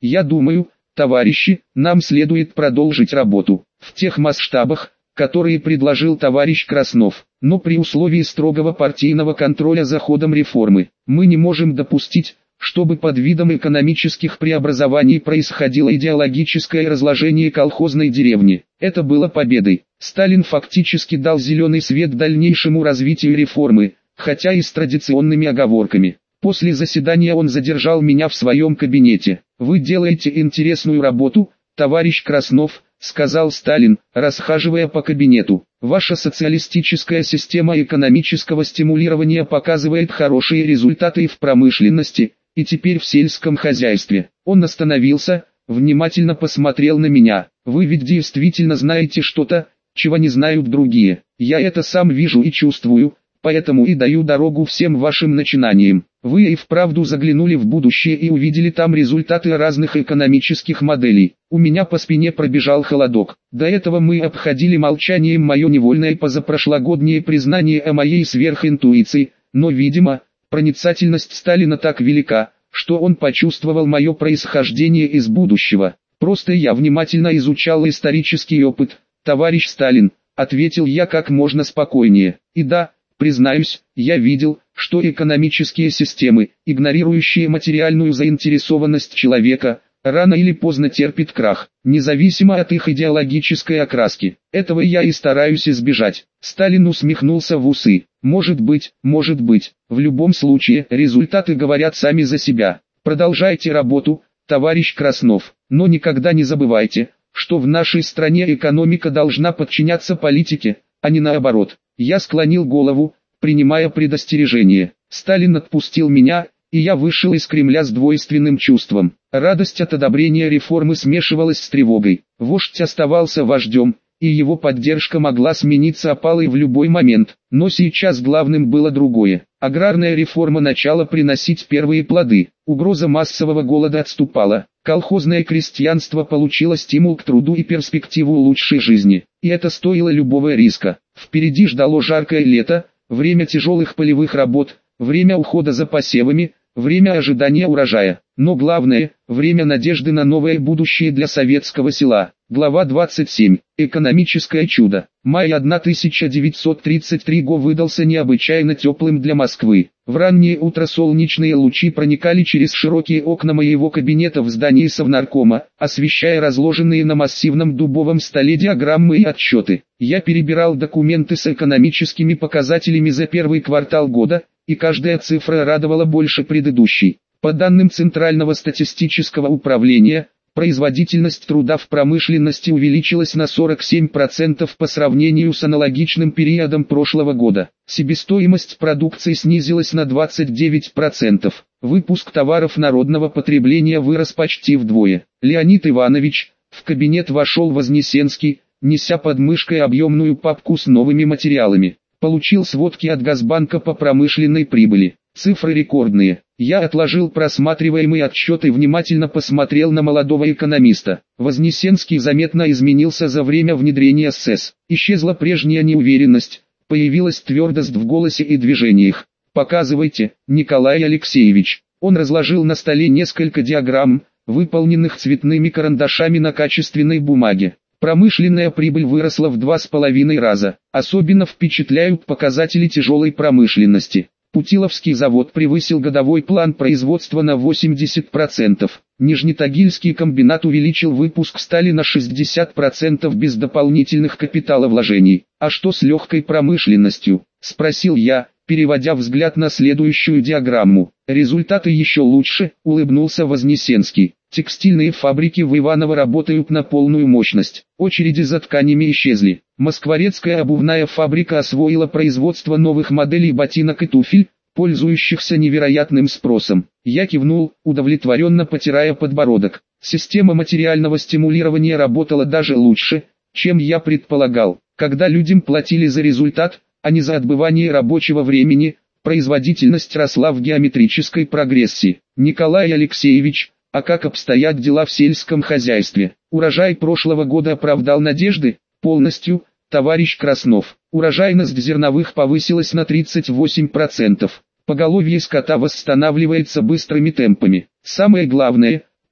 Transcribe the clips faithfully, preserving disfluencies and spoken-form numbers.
Я думаю, товарищи, нам следует продолжить работу в тех масштабах, которые предложил товарищ Краснов, но при условии строгого партийного контроля за ходом реформы. Мы не можем допустить, чтобы под видом экономических преобразований происходило идеологическое разложение колхозной деревни. Это было победой. Сталин фактически дал зеленый свет дальнейшему развитию реформы, хотя и с традиционными оговорками. После заседания он задержал меня в своем кабинете. «Вы делаете интересную работу, товарищ Краснов», — сказал Сталин, расхаживая по кабинету. «Ваша социалистическая система экономического стимулирования показывает хорошие результаты и в промышленности, и теперь в сельском хозяйстве». Он остановился, внимательно посмотрел на меня. «Вы ведь действительно знаете что-то, чего не знают другие. Я это сам вижу и чувствую, поэтому и даю дорогу всем вашим начинаниям. Вы и вправду заглянули в будущее и увидели там результаты разных экономических моделей. У меня по спине пробежал холодок. До этого мы обходили молчанием мое невольное позапрошлогоднее признание о моей сверхинтуиции, но, видимо, проницательность Сталина так велика, что он почувствовал мое происхождение из будущего. Просто я внимательно изучал исторический опыт, товарищ Сталин, ответил я как можно спокойнее. И да, признаюсь, я видел, что экономические системы, игнорирующие материальную заинтересованность человека, рано или поздно терпят крах, независимо от их идеологической окраски. Этого я и стараюсь избежать. Сталин усмехнулся в усы. Может быть, может быть. В любом случае, результаты говорят сами за себя. Продолжайте работу, товарищ Краснов. Но никогда не забывайте, что в нашей стране экономика должна подчиняться политике, а не наоборот. Я склонил голову, принимая предостережение. Сталин отпустил меня, и я вышел из Кремля с двойственным чувством. Радость от одобрения реформы смешивалась с тревогой. Вождь оставался вождем, и его поддержка могла смениться опалой в любой момент. Но сейчас главным было другое. Аграрная реформа начала приносить первые плоды. Угроза массового голода отступала. Колхозное крестьянство получило стимул к труду и перспективу лучшей жизни. И это стоило любого риска. Впереди ждало жаркое лето, время тяжелых полевых работ, время ухода за посевами, время ожидания урожая. Но главное, время надежды на новое будущее для советского села. Глава двадцать семь. Экономическое чудо. Май тысяча девятьсот тридцать третьего года выдался необычайно теплым для Москвы. В раннее утро солнечные лучи проникали через широкие окна моего кабинета в здании Совнаркома, освещая разложенные на массивном дубовом столе диаграммы и отчеты. Я перебирал документы с экономическими показателями за первый квартал года, и каждая цифра радовала больше предыдущей. По данным Центрального статистического управления, производительность труда в промышленности увеличилась на сорок семь процентов по сравнению с аналогичным периодом прошлого года. Себестоимость продукции снизилась на двадцать девять процентов. Выпуск товаров народного потребления вырос почти вдвое. Леонид Иванович, в кабинет вошел Вознесенский, неся под мышкой объемную папку с новыми материалами. Получил сводки от Газбанка по промышленной прибыли. Цифры рекордные. Я отложил просматриваемый отчет и внимательно посмотрел на молодого экономиста. Вознесенский заметно изменился за время внедрения СЭС. Исчезла прежняя неуверенность, появилась твердость в голосе и движениях. «Показывайте, Николай Алексеевич». Он разложил на столе несколько диаграмм, выполненных цветными карандашами на качественной бумаге. Промышленная прибыль выросла в два с половиной раза. Особенно впечатляют показатели тяжелой промышленности. Путиловский завод превысил годовой план производства на восемьдесят процентов. Нижнетагильский комбинат увеличил выпуск стали на шестьдесят процентов без дополнительных капиталовложений. «А что с легкой промышленностью?» – спросил я, переводя взгляд на следующую диаграмму. «Результаты еще лучше», – улыбнулся Вознесенский. «Текстильные фабрики в Иваново работают на полную мощность. Очереди за тканями исчезли. Москворецкая обувная фабрика освоила производство новых моделей ботинок и туфель, пользующихся невероятным спросом». Я кивнул, удовлетворенно потирая подбородок. Система материального стимулирования работала даже лучше, чем я предполагал. Когда людям платили за результат, а не за отбывание рабочего времени, производительность росла в геометрической прогрессии. «Николай Алексеевич, а как обстоят дела в сельском хозяйстве? Урожай прошлого года оправдал надежды?» «Полностью, товарищ Краснов. Урожайность зерновых повысилась на тридцать восемь процентов. Поголовье скота восстанавливается быстрыми темпами. Самое главное,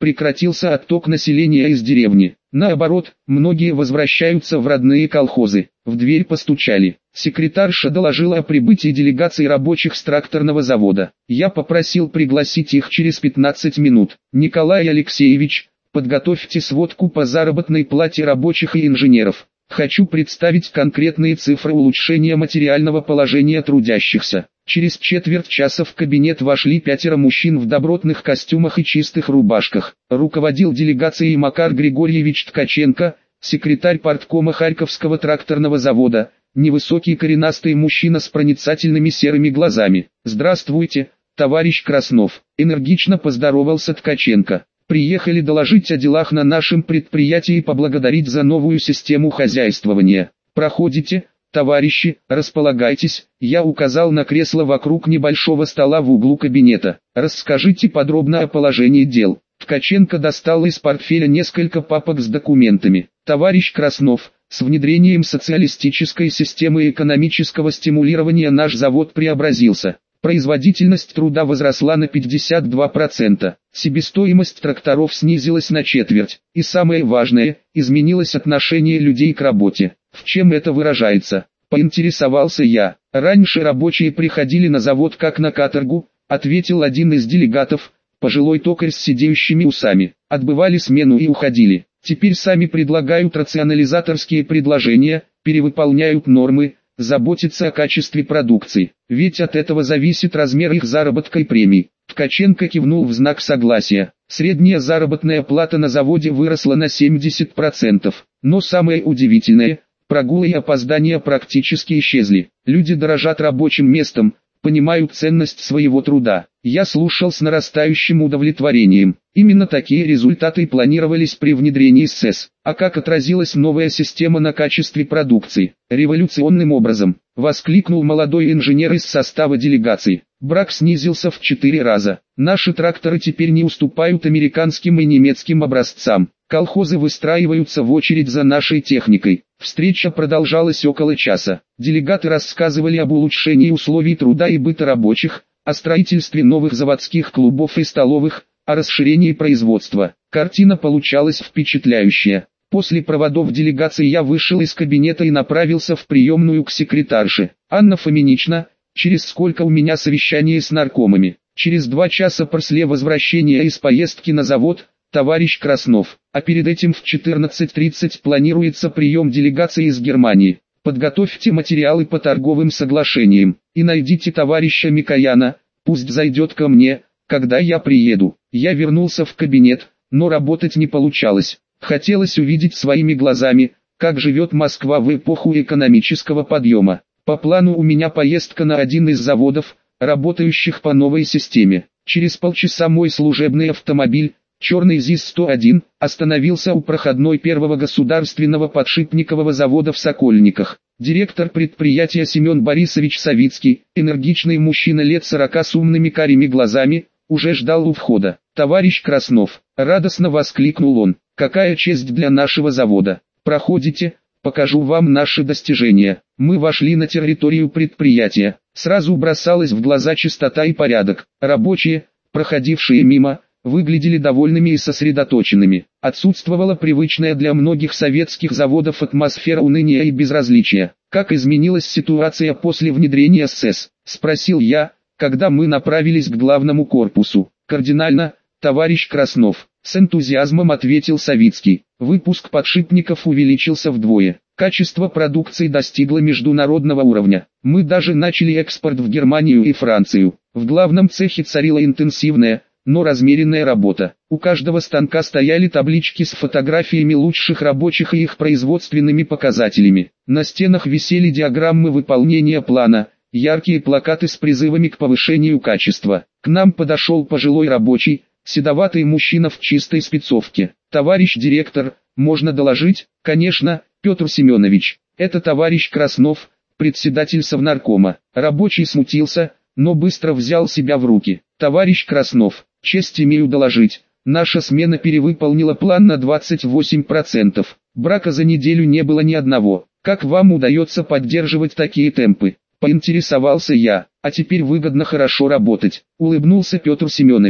прекратился отток населения из деревни. Наоборот, многие возвращаются в родные колхозы. В дверь постучали. Секретарша доложила о прибытии делегации рабочих с тракторного завода. Я попросил пригласить их через пятнадцать минут. Николай Алексеевич, подготовьте сводку по заработной плате рабочих и инженеров. Хочу представить конкретные цифры улучшения материального положения трудящихся. Через четверть часа в кабинет вошли пятеро мужчин в добротных костюмах и чистых рубашках. Руководил делегацией Макар Григорьевич Ткаченко, секретарь парткома Харьковского тракторного завода, невысокий коренастый мужчина с проницательными серыми глазами. «Здравствуйте, товарищ Краснов», — энергично поздоровался Ткаченко. «Приехали доложить о делах на нашем предприятии и поблагодарить за новую систему хозяйствования. Проходите, товарищи, располагайтесь». Я указал на кресло вокруг небольшого стола в углу кабинета. «Расскажите подробно о положении дел». Ткаченко достал из портфеля несколько папок с документами. «Товарищ Краснов, с внедрением социалистической системы экономического стимулирования наш завод преобразился. Производительность труда возросла на пятьдесят два процента, себестоимость тракторов снизилась на четверть, и самое важное, изменилось отношение людей к работе. В чем это выражается? Поинтересовался я. Раньше рабочие приходили на завод как на каторгу, ответил один из делегатов, пожилой токарь с сидеющими усами. Отбывали смену и уходили. Теперь сами предлагают рационализаторские предложения, перевыполняют нормы, заботиться о качестве продукции, ведь от этого зависит размер их заработка и премий. Ткаченко кивнул в знак согласия. Средняя заработная плата на заводе выросла на семьдесят процентов. Но самое удивительное, прогулы и опоздания практически исчезли. Люди дорожат рабочим местом, понимают ценность своего труда. Я слушал с нарастающим удовлетворением. Именно такие результаты планировались при внедрении СЭС. А как отразилась новая система на качестве продукции? Революционным образом, воскликнул молодой инженер из состава делегации. Брак снизился в четыре раза. Наши тракторы теперь не уступают американским и немецким образцам. Колхозы выстраиваются в очередь за нашей техникой. Встреча продолжалась около часа. Делегаты рассказывали об улучшении условий труда и быта рабочих, о строительстве новых заводских клубов и столовых, о расширении производства. Картина получалась впечатляющая. После проводов делегации я вышел из кабинета и направился в приемную к секретарше. «Анна Фоминична, через сколько у меня совещание с наркомами?» «Через два часа после возвращения из поездки на завод, товарищ Краснов, а перед этим в четырнадцать тридцать планируется прием делегации из Германии. Подготовьте материалы по торговым соглашениям, и найдите товарища Микояна, пусть зайдет ко мне, когда я приеду». Я вернулся в кабинет, но работать не получалось. Хотелось увидеть своими глазами, как живет Москва в эпоху экономического подъема. По плану у меня поездка на один из заводов, работающих по новой системе. Через полчаса мой служебный автомобиль, черный ЗИС сто один, остановился у проходной первого государственного подшипникового завода в Сокольниках. Директор предприятия Семен Борисович Савицкий, энергичный мужчина лет сорока с умными карими глазами, уже ждал у входа. «Товарищ Краснов», — радостно воскликнул он, — «какая честь для нашего завода! Проходите, покажу вам наши достижения». Мы вошли на территорию предприятия. Сразу бросалась в глаза чистота и порядок. Рабочие, проходившие мимо, выглядели довольными и сосредоточенными. Отсутствовала привычная для многих советских заводов атмосфера уныния и безразличия. «Как изменилась ситуация после внедрения СЭС?» — спросил я, когда мы направились к главному корпусу. «Кардинально, товарищ Краснов», — с энтузиазмом ответил Савицкий. «Выпуск подшипников увеличился вдвое. Качество продукции достигло международного уровня. Мы даже начали экспорт в Германию и Францию. В главном цехе царила интенсивная, но размеренная работа. У каждого станка стояли таблички с фотографиями лучших рабочих и их производственными показателями. На стенах висели диаграммы выполнения плана, яркие плакаты с призывами к повышению качества. К нам подошел пожилой рабочий, седоватый мужчина в чистой спецовке. «Товарищ директор, можно доложить?» «Конечно, Петр Семенович. Это товарищ Краснов, председатель Совнаркома». Рабочий смутился, но быстро взял себя в руки. «Товарищ Краснов, честь имею доложить, наша смена перевыполнила план на двадцать восемь процентов. Брака за неделю не было ни одного. Как вам удается поддерживать такие темпы?» Поинтересовался я. «А теперь выгодно хорошо работать», — улыбнулся Петр Семенович.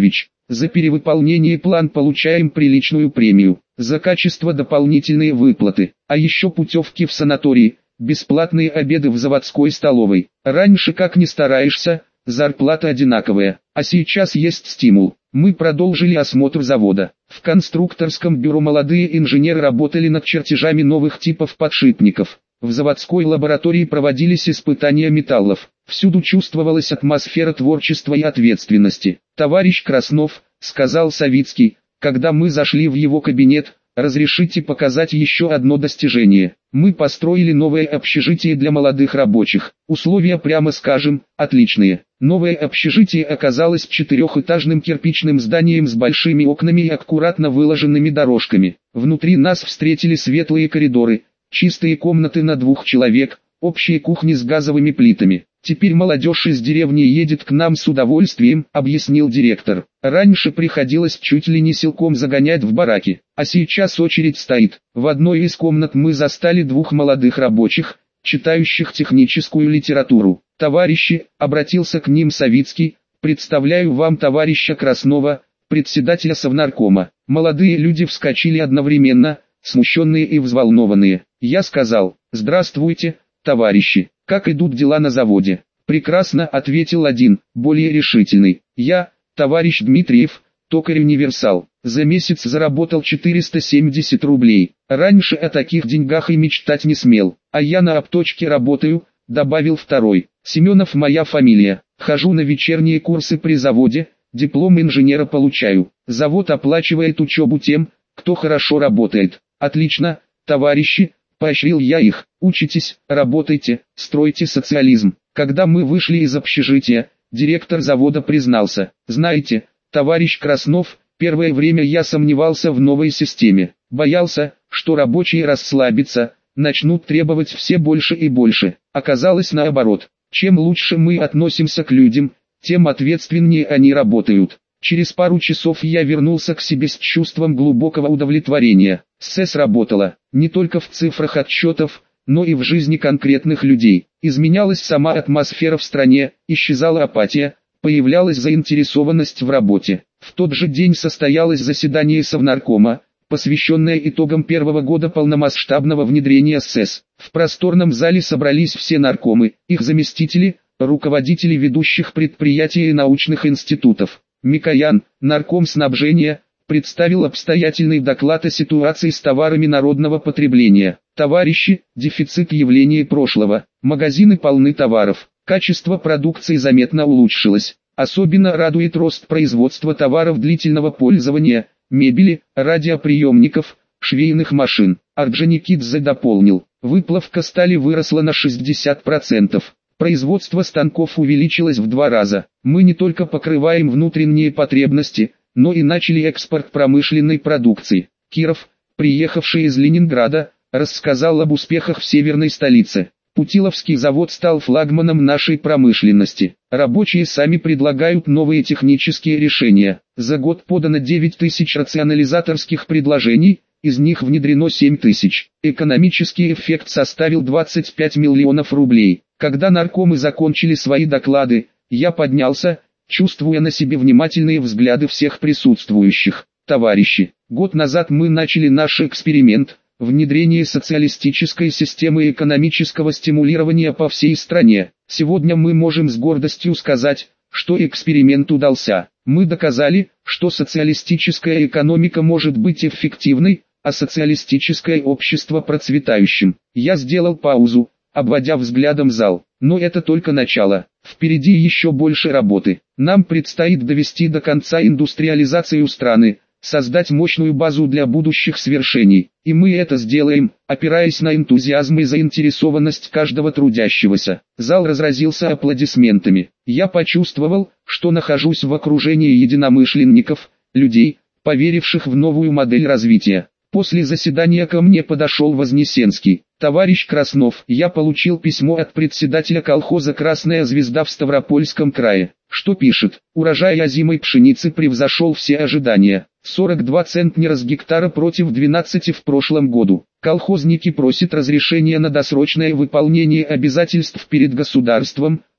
За перевыполнение план получаем приличную премию, за качество дополнительные выплаты, а еще путевки в санатории, бесплатные обеды в заводской столовой. Раньше как ни стараешься, зарплата одинаковая, а сейчас есть стимул. Мы продолжили осмотр завода. В конструкторском бюро молодые инженеры работали над чертежами новых типов подшипников. В заводской лаборатории проводились испытания металлов. Всюду чувствовалась атмосфера творчества и ответственности. «Товарищ Краснов», — сказал Савицкий, когда мы зашли в его кабинет, — «разрешите показать еще одно достижение. Мы построили новое общежитие для молодых рабочих. Условия, прямо скажем, отличные». Новое общежитие оказалось четырехэтажным кирпичным зданием с большими окнами и аккуратно выложенными дорожками. Внутри нас встретили светлые коридоры, чистые комнаты на двух человек, общие кухни с газовыми плитами. «Теперь молодежь из деревни едет к нам с удовольствием», — объяснил директор. «Раньше приходилось чуть ли не силком загонять в бараки, а сейчас очередь стоит». В одной из комнат мы застали двух молодых рабочих, читающих техническую литературу. «Товарищи», — обратился к ним Савицкий, — «представляю вам товарища Краснова, председателя Совнаркома». Молодые люди вскочили одновременно, смущенные и взволнованные. Я сказал: «Здравствуйте, товарищи, как идут дела на заводе?» «Прекрасно», — ответил один, более решительный. «Я, товарищ Дмитриев, токарь-универсал, за месяц заработал четыреста семьдесят рублей. Раньше о таких деньгах и мечтать не смел. А я на обточке работаю», — добавил второй. «Семенов моя фамилия. Хожу на вечерние курсы при заводе, диплом инженера получаю. Завод оплачивает учебу тем, кто хорошо работает». «Отлично, товарищи», — поощрил я их, — «учитесь, работайте, стройте социализм». Когда мы вышли из общежития, директор завода признался: «Знаете, товарищ Краснов, первое время я сомневался в новой системе. Боялся, что рабочие расслабятся, начнут требовать все больше и больше. Оказалось наоборот. Чем лучше мы относимся к людям, тем ответственнее они работают». Через пару часов я вернулся к себе с чувством глубокого удовлетворения. СЭС работала не только в цифрах отчетов, но и в жизни конкретных людей. Изменялась сама атмосфера в стране, исчезала апатия, появлялась заинтересованность в работе. В тот же день состоялось заседание Совнаркома, посвященное итогам первого года полномасштабного внедрения СЭС. В просторном зале собрались все наркомы, их заместители, руководители ведущих предприятий и научных институтов. Микоян, нарком снабжения, представил обстоятельный доклад о ситуации с товарами народного потребления. «Товарищи, дефицит явление прошлого, магазины полны товаров, качество продукции заметно улучшилось. Особенно радует рост производства товаров длительного пользования, мебели, радиоприемников, швейных машин». Орджоникидзе дополнил: «Выплавка стали выросла на шестьдесят процентов. Производство станков увеличилось в два раза. Мы не только покрываем внутренние потребности, но и начали экспорт промышленной продукции». Киров, приехавший из Ленинграда, рассказал об успехах в северной столице. «Путиловский завод стал флагманом нашей промышленности. Рабочие сами предлагают новые технические решения. За год подано девять тысяч рационализаторских предложений, из них внедрено семь тысяч. Экономический эффект составил двадцать пять миллионов рублей». Когда наркомы закончили свои доклады, я поднялся, чувствуя на себе внимательные взгляды всех присутствующих. «Товарищи, год назад мы начали наш эксперимент – внедрение социалистической системы экономического стимулирования по всей стране. Сегодня мы можем с гордостью сказать, что эксперимент удался. Мы доказали, что социалистическая экономика может быть эффективной, а социалистическое общество процветающим». Я сделал паузу, обводя взглядом зал. Но это только начало. Впереди еще больше работы. Нам предстоит довести до конца индустриализацию страны, создать мощную базу для будущих свершений. И мы это сделаем, опираясь на энтузиазм и заинтересованность каждого трудящегося. Зал разразился аплодисментами. Я почувствовал, что нахожусь в окружении единомышленников, людей, поверивших в новую модель развития. После заседания ко мне подошел Вознесенский. «Товарищ Краснов, я получил письмо от председателя колхоза «Красная звезда» в Ставропольском крае. Что пишет? Урожай озимой пшеницы превзошел все ожидания. сорок два центнера с гектара против двенадцати в прошлом году. Колхозники просят разрешения на досрочное выполнение обязательств перед государством,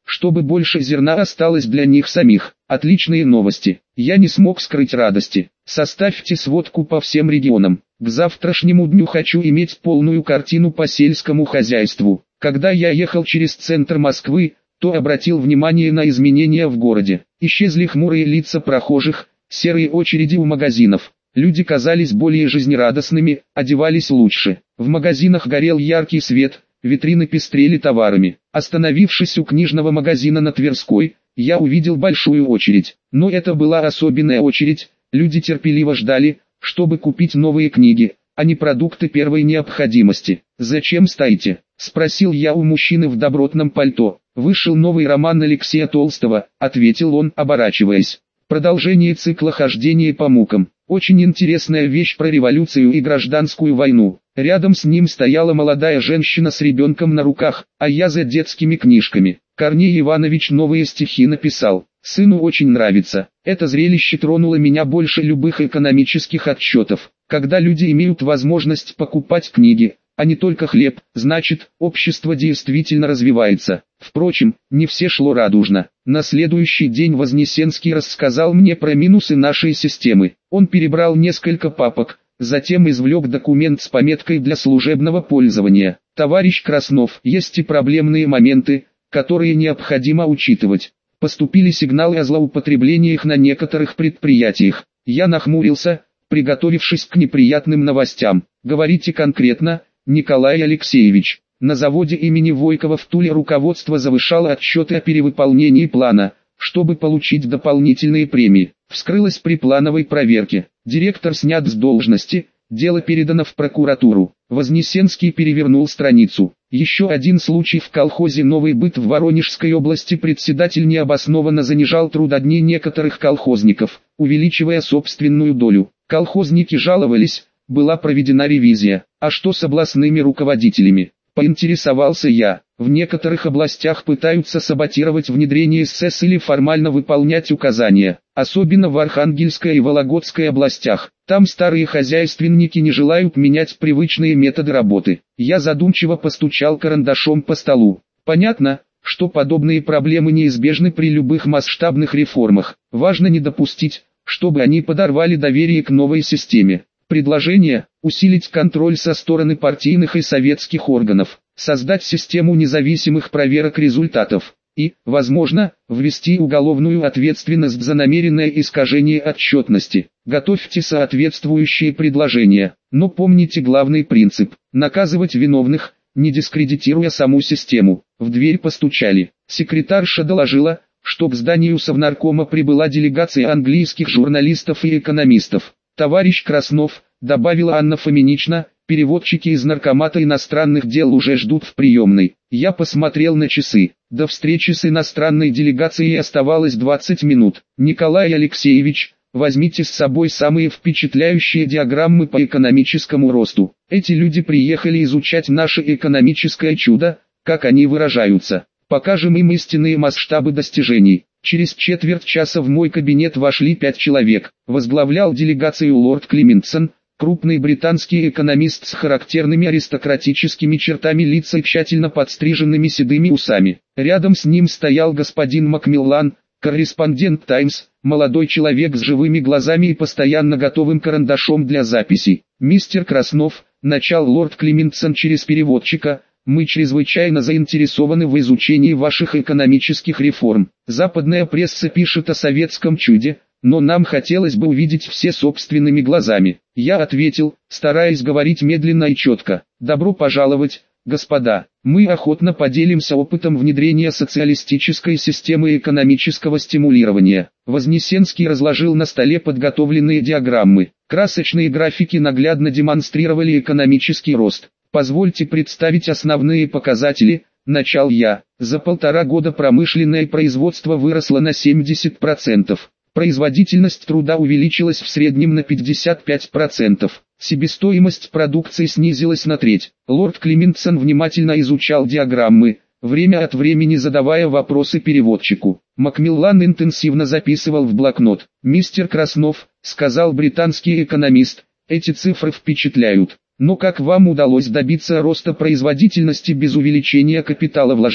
чтобы больше зерна осталось для них самих. Отличные новости. Я не смог скрыть радости. Составьте сводку по всем регионам. К завтрашнему дню хочу иметь полную картину по сельскому хозяйству. Когда я ехал через центр Москвы, то обратил внимание на изменения в городе. Исчезли хмурые лица прохожих, серые очереди у магазинов. Люди казались более жизнерадостными, одевались лучше. В магазинах горел яркий свет, витрины пестрели товарами. Остановившись у книжного магазина на Тверской, я увидел большую очередь. Но это была особенная очередь, люди терпеливо ждали, чтобы купить новые книги, а не продукты первой необходимости. «Зачем стоите?» – спросил я у мужчины в добротном пальто. «Вышел новый роман Алексея Толстого», – ответил он, оборачиваясь. «Продолжение цикла хождения по мукам. Очень интересная вещь про революцию и гражданскую войну». Рядом с ним стояла молодая женщина с ребенком на руках, а я за детскими книжками. Корней Иванович новые стихи написал. Сыну очень нравится. Это зрелище тронуло меня больше любых экономических отчетов. Когда люди имеют возможность покупать книги, а не только хлеб, значит, общество действительно развивается. Впрочем, не все шло радужно. На следующий день Вознесенский рассказал мне про минусы нашей системы. Он перебрал несколько папок, затем извлек документ с пометкой для служебного пользования. «Товарищ Краснов, есть и проблемные моменты, которые необходимо учитывать. Поступили сигналы о злоупотреблениях на некоторых предприятиях. Я нахмурился, приготовившись к неприятным новостям. Говорите конкретно, Николай Алексеевич». На заводе имени Войкова в Туле руководство завышало отчеты о перевыполнении плана, чтобы получить дополнительные премии. Вскрылось при плановой проверке. Директор снят с должности, дело передано в прокуратуру. Вознесенский перевернул страницу. Еще один случай в колхозе «Новый быт» в Воронежской области. Председатель необоснованно занижал трудодни некоторых колхозников, увеличивая собственную долю. Колхозники жаловались, была проведена ревизия. А что с областными руководителями? Поинтересовался я. В некоторых областях пытаются саботировать внедрение СЭС или формально выполнять указания, особенно в Архангельской и Вологодской областях. Там старые хозяйственники не желают менять привычные методы работы. Я задумчиво постучал карандашом по столу. Понятно, что подобные проблемы неизбежны при любых масштабных реформах. Важно не допустить, чтобы они подорвали доверие к новой системе. Предложение – усилить контроль со стороны партийных и советских органов, создать систему независимых проверок результатов и, возможно, ввести уголовную ответственность за намеренное искажение отчетности. Готовьте соответствующие предложения, но помните главный принцип – наказывать виновных, не дискредитируя саму систему. В дверь постучали. Секретарша доложила, что к зданию Совнаркома прибыла делегация английских журналистов и экономистов. «Товарищ Краснов», — добавила Анна Фоминична, — «переводчики из Наркомата иностранных дел уже ждут в приемной». Я посмотрел на часы. До встречи с иностранной делегацией оставалось двадцать минут. «Николай Алексеевич, возьмите с собой самые впечатляющие диаграммы по экономическому росту. Эти люди приехали изучать наше экономическое чудо, как они выражаются. Покажем им истинные масштабы достижений». Через четверть часа в мой кабинет вошли пять человек. Возглавлял делегацию лорд Климентсон, крупный британский экономист с характерными аристократическими чертами лица и тщательно подстриженными седыми усами. Рядом с ним стоял господин Макмиллан, корреспондент «Таймс», молодой человек с живыми глазами и постоянно готовым карандашом для записей. «Мистер Краснов», — начал лорд Климентсон через переводчика, — «мы чрезвычайно заинтересованы в изучении ваших экономических реформ. Западная пресса пишет о советском чуде, но нам хотелось бы увидеть все собственными глазами». Я ответил, стараясь говорить медленно и четко: «Добро пожаловать, господа. Мы охотно поделимся опытом внедрения социалистической системы экономического стимулирования». Вознесенский разложил на столе подготовленные диаграммы. Красочные графики наглядно демонстрировали экономический рост. «Позвольте представить основные показатели», – начал я. За полтора года промышленное производство выросло на семьдесят процентов. Производительность труда увеличилась в среднем на пятьдесят пять процентов. Себестоимость продукции снизилась на треть. Лорд Климентсон внимательно изучал диаграммы, время от времени задавая вопросы переводчику. Макмиллан интенсивно записывал в блокнот. «Мистер Краснов», – сказал британский экономист, – «эти цифры впечатляют. Но как вам удалось добиться роста производительности без увеличения капиталовложений?»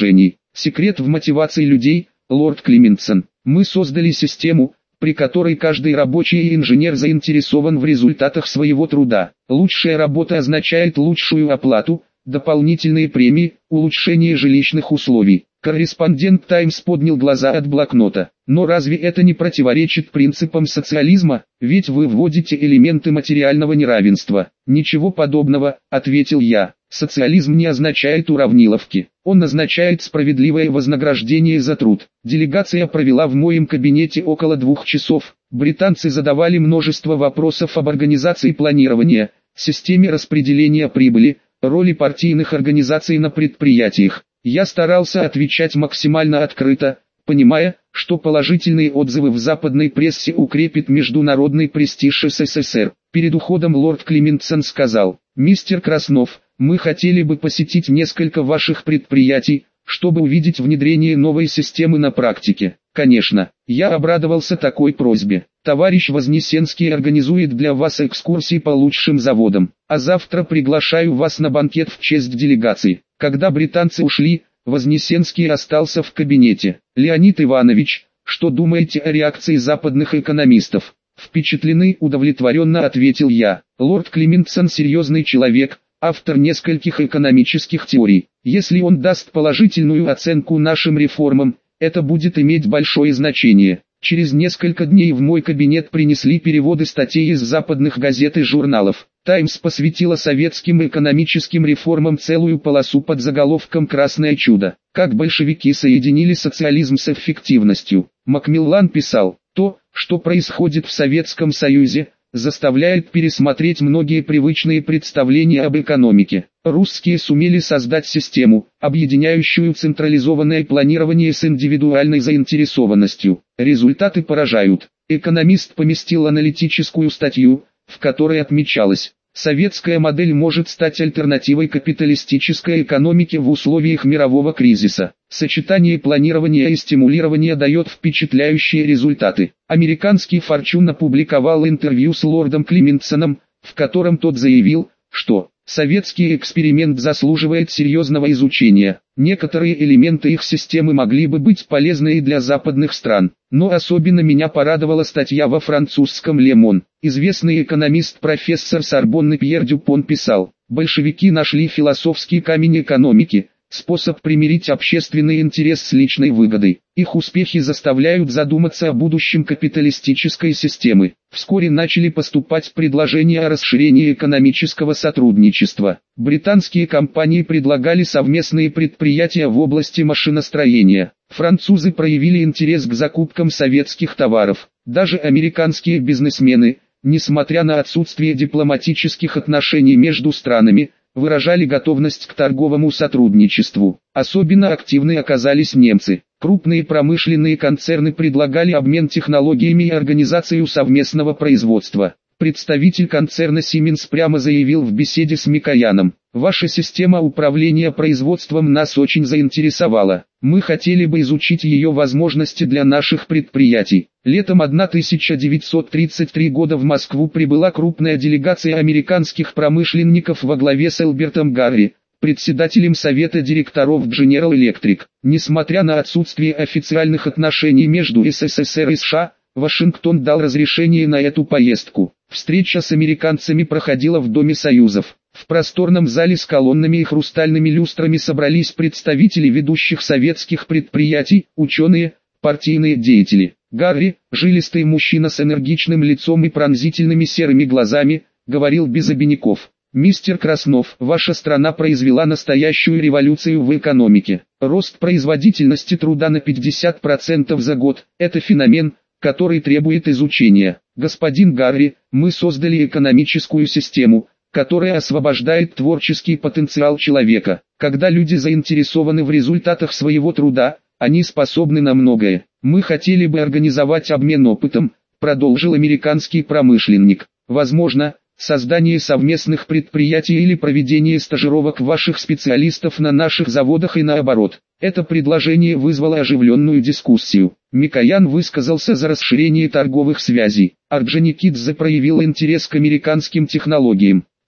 Секрет в мотивации людей, лорд Климентсон. Мы создали систему, при которой каждый рабочий и инженер заинтересован в результатах своего труда. Лучшая работа означает лучшую оплату, дополнительные премии, улучшение жилищных условий. Корреспондент «Таймс» поднял глаза от блокнота. Но разве это не противоречит принципам социализма? Ведь вы вводите элементы материального неравенства. Ничего подобного, ответил я. Социализм не означает уравниловки. Он означает справедливое вознаграждение за труд. Делегация провела в моем кабинете около двух часов. Британцы задавали множество вопросов об организации планирования, системе распределения прибыли, роли партийных организаций на предприятиях. Я старался отвечать максимально открыто, понимая, что положительные отзывы в западной прессе укрепят международный престиж СССР. Перед уходом лорд Климентсон сказал: «Мистер Краснов, мы хотели бы посетить несколько ваших предприятий, чтобы увидеть внедрение новой системы на практике». Конечно, я обрадовался такой просьбе. Товарищ Вознесенский организует для вас экскурсии по лучшим заводам, а завтра приглашаю вас на банкет в честь делегации. Когда британцы ушли, Вознесенский остался в кабинете. «Леонид Иванович, что думаете о реакции западных экономистов?» «Впечатлены», удовлетворенно ответил я. Лорд Климентсон серьезный человек, автор нескольких экономических теорий. Если он даст положительную оценку нашим реформам, это будет иметь большое значение. Через несколько дней в мой кабинет принесли переводы статей из западных газет и журналов. «Таймс» посвятила советским экономическим реформам целую полосу под заголовком «Красное чудо». Как большевики соединили социализм с эффективностью. Макмиллан писал: «То, что происходит в Советском Союзе, заставляет пересмотреть многие привычные представления об экономике. Русские сумели создать систему, объединяющую централизованное планирование с индивидуальной заинтересованностью. Результаты поражают». Экономист поместил аналитическую статью, в которой отмечалось: советская модель может стать альтернативой капиталистической экономике в условиях мирового кризиса. Сочетание планирования и стимулирования дает впечатляющие результаты. Американский Fortune опубликовал интервью с лордом Климентсоном, в котором тот заявил, что советский эксперимент заслуживает серьезного изучения. Некоторые элементы их системы могли бы быть полезны и для западных стран. Но особенно меня порадовала статья во французском Le Monde. Известный экономист профессор Сорбонны Пьер Дюпон писал: «Большевики нашли философский камень экономики, способ примирить общественный интерес с личной выгодой. Их успехи заставляют задуматься о будущем капиталистической системы. Вскоре начали поступать предложения о расширении экономического сотрудничества. Британские компании предлагали совместные предприятия в области машиностроения. Французы проявили интерес к закупкам советских товаров. Даже американские бизнесмены, несмотря на отсутствие дипломатических отношений между странами, выражали готовность к торговому сотрудничеству. Особенно активны оказались немцы. Крупные промышленные концерны предлагали обмен технологиями и организацию совместного производства. Представитель концерна Siemens прямо заявил в беседе с Микояном: «Ваша система управления производством нас очень заинтересовала. Мы хотели бы изучить ее возможности для наших предприятий». Летом тысяча девятьсот тридцать третьего года в Москву прибыла крупная делегация американских промышленников во главе с Элбертом Гарри, председателем совета директоров General Electric. Несмотря на отсутствие официальных отношений между СССР и США, Вашингтон дал разрешение на эту поездку. Встреча с американцами проходила в Доме Союзов. В просторном зале с колоннами и хрустальными люстрами собрались представители ведущих советских предприятий, ученые, партийные деятели. Гарри, жилистый мужчина с энергичным лицом и пронзительными серыми глазами, говорил без обиняков: «Мистер Краснов, ваша страна произвела настоящую революцию в экономике. Рост производительности труда на пятьдесят процентов за год – это феномен, который требует изучения. Господин Гарри, мы создали экономическую систему, которая освобождает творческий потенциал человека. Когда люди заинтересованы в результатах своего труда, они способны на многое. Мы хотели бы организовать обмен опытом», продолжил американский промышленник. «Возможно, создание совместных предприятий или проведение стажировок ваших специалистов на наших заводах и наоборот». Это предложение вызвало оживленную дискуссию. Микоян высказался за расширение торговых связей. Орджоникидзе проявил интерес к американским технологиям.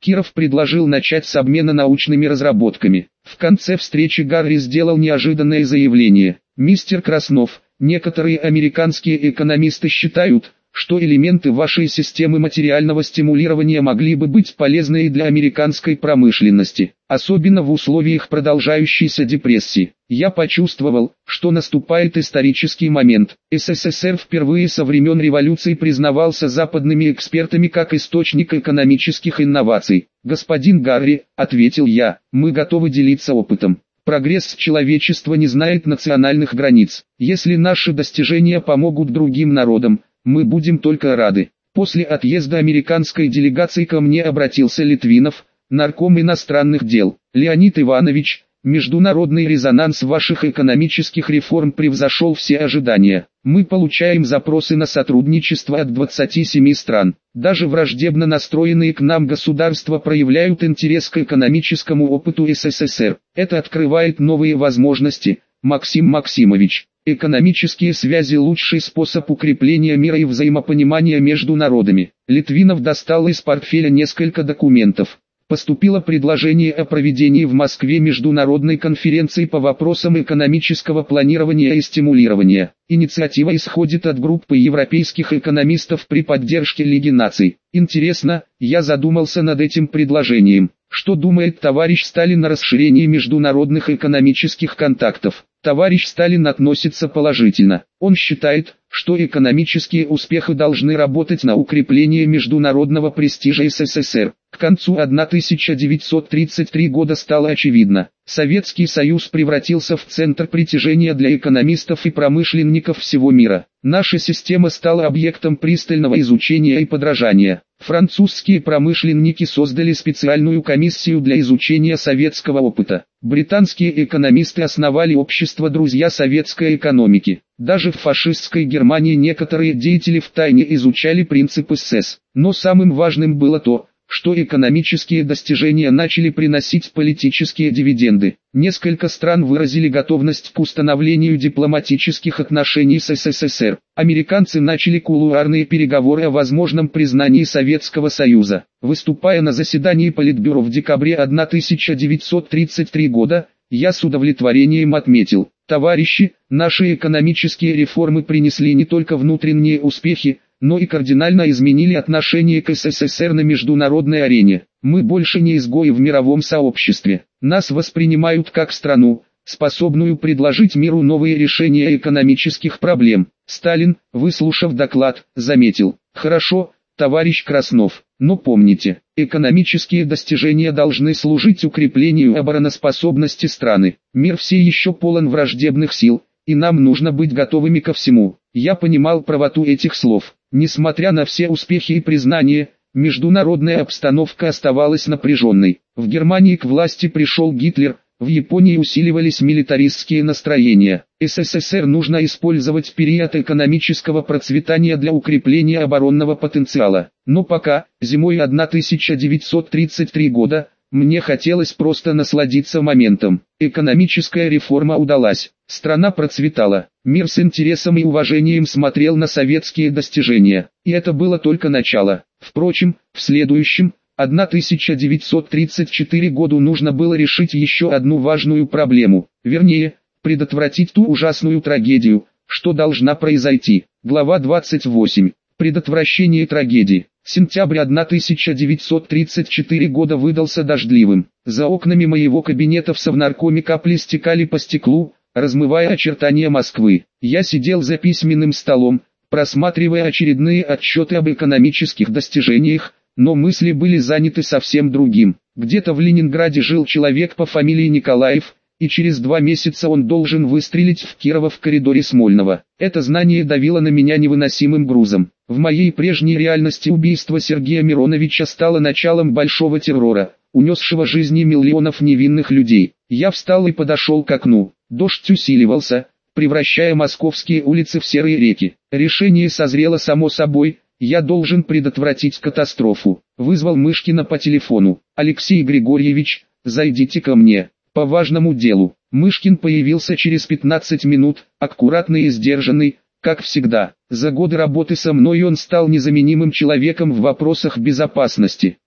Киров предложил начать с обмена научными разработками. В конце встречи Гарри сделал неожиданное заявление. «Мистер Краснов, некоторые американские экономисты считают, что элементы вашей системы материального стимулирования могли бы быть полезны и для американской промышленности, особенно в условиях продолжающейся депрессии. Я почувствовал, что наступает исторический момент. СССР впервые со времен революции признавался западными экспертами как источник экономических инноваций. Господин Гарри, — ответил я, — мы готовы делиться опытом. Прогресс человечества не знает национальных границ. Если наши достижения помогут другим народам, мы будем только рады». После отъезда американской делегации ко мне обратился Литвинов, нарком иностранных дел. «Леонид Иванович, международный резонанс ваших экономических реформ превзошел все ожидания. Мы получаем запросы на сотрудничество от двадцати семи стран. Даже враждебно настроенные к нам государства проявляют интерес к экономическому опыту СССР. Это открывает новые возможности, Максим Максимович. Экономические связи – лучший способ укрепления мира и взаимопонимания между народами». Литвинов достал из портфеля несколько документов. Поступило предложение о проведении в Москве международной конференции по вопросам экономического планирования и стимулирования. Инициатива исходит от группы европейских экономистов при поддержке Лиги наций. Интересно, я задумался над этим предложением. Что думает товарищ Сталин о расширении международных экономических контактов? Товарищ Сталин относится положительно. Он считает, что экономические успехи должны работать на укрепление международного престижа СССР. К концу тысяча девятьсот тридцать третьего года стало очевидно, Советский Союз превратился в центр притяжения для экономистов и промышленников всего мира. Наша система стала объектом пристального изучения и подражания. Французские промышленники создали специальную комиссию для изучения советского опыта. Британские экономисты основали общество «Друзья советской экономики». Даже в фашистской Германии некоторые деятели втайне изучали принципы СЭС. Но самым важным было то, что экономические достижения начали приносить политические дивиденды. Несколько стран выразили готовность к установлению дипломатических отношений с СССР. Американцы начали кулуарные переговоры о возможном признании Советского Союза. Выступая на заседании Политбюро в декабре тысяча девятьсот тридцать третьего года, я с удовлетворением отметил: «Товарищи, наши экономические реформы принесли не только внутренние успехи, но и кардинально изменили отношение к СССР на международной арене. Мы больше не изгои в мировом сообществе. Нас воспринимают как страну, способную предложить миру новые решения экономических проблем». Сталин, выслушав доклад, заметил: «Хорошо, товарищ Краснов, но помните, экономические достижения должны служить укреплению обороноспособности страны. Мир все еще полон враждебных сил, и нам нужно быть готовыми ко всему». Я понимал правоту этих слов. Несмотря на все успехи и признания, международная обстановка оставалась напряженной. В Германии к власти пришел Гитлер, в Японии усиливались милитаристские настроения. СССР нужно использовать период экономического процветания для укрепления оборонного потенциала. Но пока, зимой тысяча девятьсот тридцать третьего года, мне хотелось просто насладиться моментом. Экономическая реформа удалась. Страна процветала. Мир с интересом и уважением смотрел на советские достижения. И это было только начало. Впрочем, в следующем, тысяча девятьсот тридцать четвёртому году нужно было решить еще одну важную проблему. Вернее, предотвратить ту ужасную трагедию, что должна произойти. Глава двадцать восемь. Предотвращение трагедии. Сентябрь тысяча девятьсот тридцать четвёртого года выдался дождливым. За окнами моего кабинета в Совнаркоме капли стекали по стеклу, размывая очертания Москвы. Я сидел за письменным столом, просматривая очередные отчеты об экономических достижениях, но мысли были заняты совсем другим. Где-то в Ленинграде жил человек по фамилии Николаев, и через два месяца он должен выстрелить в Кирова в коридоре Смольного. Это знание давило на меня невыносимым грузом. В моей прежней реальности убийство Сергея Мироновича стало началом большого террора, унесшего жизни миллионов невинных людей. Я встал и подошел к окну. Дождь усиливался, превращая московские улицы в серые реки. Решение созрело само собой: я должен предотвратить катастрофу. Вызвал Мышкина по телефону. «Алексей Григорьевич, зайдите ко мне. По важному делу». Мышкин появился через пятнадцать минут, аккуратный и сдержанный, как всегда. За годы работы со мной он стал незаменимым человеком в вопросах безопасности.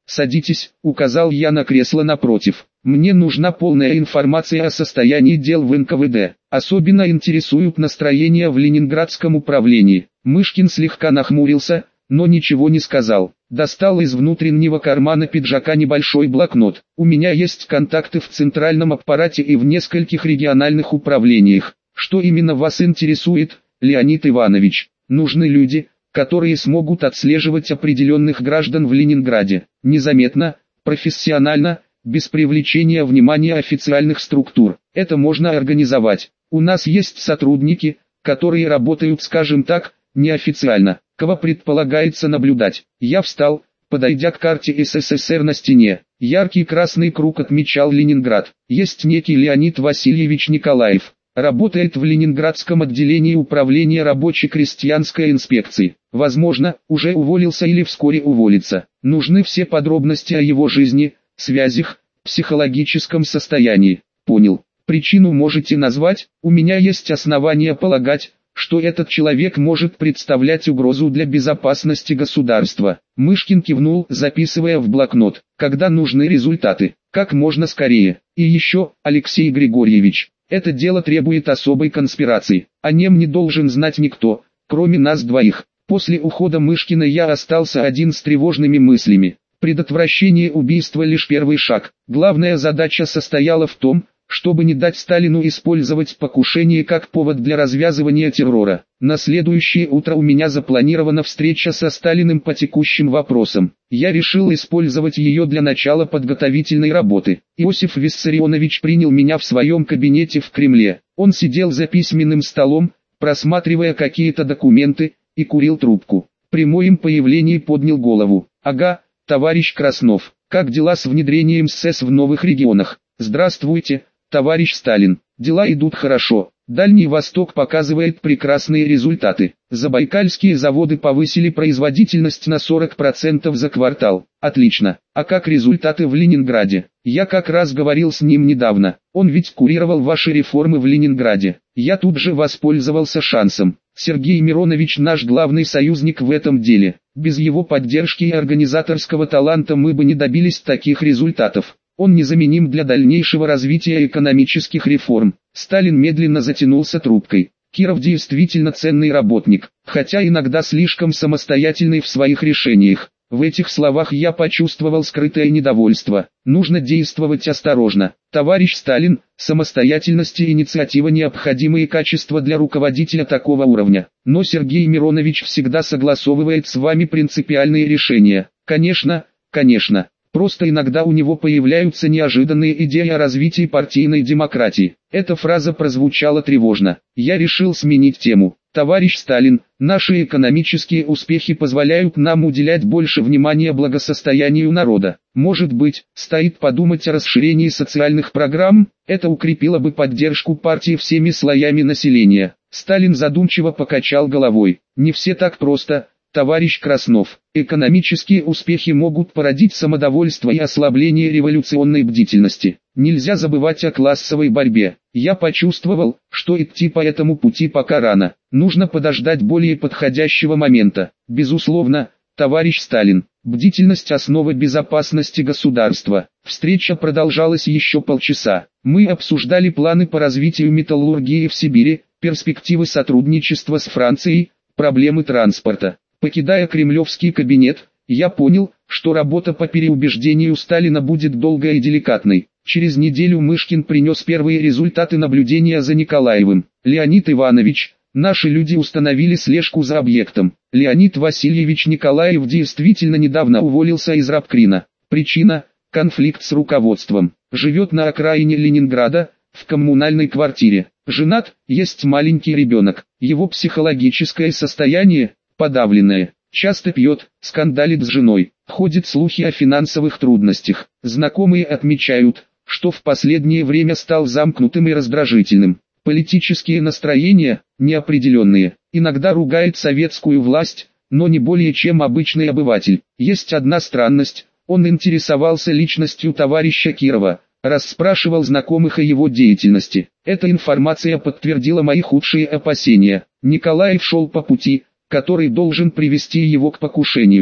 «Садитесь», — указал я на кресло напротив. «Мне нужна полная информация о состоянии дел в эн ка вэ дэ. Особенно интересуют настроения в Ленинградском управлении». Мышкин слегка нахмурился, но ничего не сказал. Достал из внутреннего кармана пиджака небольшой блокнот. «У меня есть контакты в центральном аппарате и в нескольких региональных управлениях. Что именно вас интересует, Леонид Иванович? Нужны люди, которые смогут отслеживать определенных граждан в Ленинграде, незаметно, профессионально, без привлечения внимания официальных структур. Это можно организовать. У нас есть сотрудники, которые работают, скажем так, неофициально. Кого предполагается наблюдать?» Я встал, подойдя к карте эс эс эс эр на стене. Яркий красный круг отмечал Ленинград. Есть некий Леонид Васильевич Николаев. Работает в Ленинградском отделении управления рабоче-крестьянской инспекции. Возможно, уже уволился или вскоре уволится. Нужны все подробности о его жизни, связях, психологическом состоянии. Понял. Причину можете назвать? У меня есть основания полагать, что этот человек может представлять угрозу для безопасности государства. Мышкин кивнул, записывая в блокнот. Когда нужны результаты? Как можно скорее. И еще, Алексей Григорьевич, это дело требует особой конспирации. О нем не должен знать никто, кроме нас двоих. После ухода Мышкина я остался один с тревожными мыслями. Предотвращение убийства лишь первый шаг. Главная задача состояла в том, чтобы не дать Сталину использовать покушение как повод для развязывания террора. На следующее утро у меня запланирована встреча со Сталиным по текущим вопросам. Я решил использовать ее для начала подготовительной работы. Иосиф Виссарионович принял меня в своем кабинете в Кремле. Он сидел за письменным столом, просматривая какие-то документы, и курил трубку. При моем появлении поднял голову. «Ага, товарищ Краснов, как дела с внедрением эс эс в новых регионах?» «Здравствуйте, товарищ Сталин. Дела идут хорошо. Дальний Восток показывает прекрасные результаты. Забайкальские заводы повысили производительность на сорок процентов за квартал. Отлично. А как результаты в Ленинграде? Я как раз говорил с ним недавно. Он ведь курировал ваши реформы в Ленинграде. Я тут же воспользовался шансом. Сергей Миронович наш главный союзник в этом деле. Без его поддержки и организаторского таланта мы бы не добились таких результатов. Он незаменим для дальнейшего развития экономических реформ». Сталин медленно затянулся трубкой. Киров действительно ценный работник, хотя иногда слишком самостоятельный в своих решениях. В этих словах я почувствовал скрытое недовольство. Нужно действовать осторожно. Товарищ Сталин, самостоятельность и инициатива – необходимые качества для руководителя такого уровня. Но Сергей Миронович всегда согласовывает с вами принципиальные решения. Конечно, конечно. Просто иногда у него появляются неожиданные идеи о развитии партийной демократии. Эта фраза прозвучала тревожно. Я решил сменить тему. Товарищ Сталин, наши экономические успехи позволяют нам уделять больше внимания благосостоянию народа. Может быть, стоит подумать о расширении социальных программ? Это укрепило бы поддержку партии всеми слоями населения. Сталин задумчиво покачал головой. Не все так просто, товарищ Краснов. Экономические успехи могут породить самодовольство и ослабление революционной бдительности. Нельзя забывать о классовой борьбе. Я почувствовал, что идти по этому пути пока рано. Нужно подождать более подходящего момента. Безусловно, товарищ Сталин, бдительность – основа безопасности государства. Встреча продолжалась еще полчаса. Мы обсуждали планы по развитию металлургии в Сибири, перспективы сотрудничества с Францией, проблемы транспорта. Покидая кремлевский кабинет, я понял, что работа по переубеждению Сталина будет долгой и деликатной. Через неделю Мышкин принес первые результаты наблюдения за Николаевым. «Леонид Иванович, наши люди установили слежку за объектом. Леонид Васильевич Николаев действительно недавно уволился из рабкрина. Причина – конфликт с руководством. Живет на окраине Ленинграда, в коммунальной квартире. Женат, есть маленький ребенок. Его психологическое состояние – подавленное. Часто пьет, скандалит с женой. Ходят слухи о финансовых трудностях. Знакомые отмечают, что в последнее время стал замкнутым и раздражительным. Политические настроения неопределенные. Иногда ругает советскую власть, но не более чем обычный обыватель. Есть одна странность. Он интересовался личностью товарища Кирова, расспрашивал знакомых о его деятельности. Эта информация подтвердила мои худшие опасения. Николаев шел по пути, который должен привести его к покушению.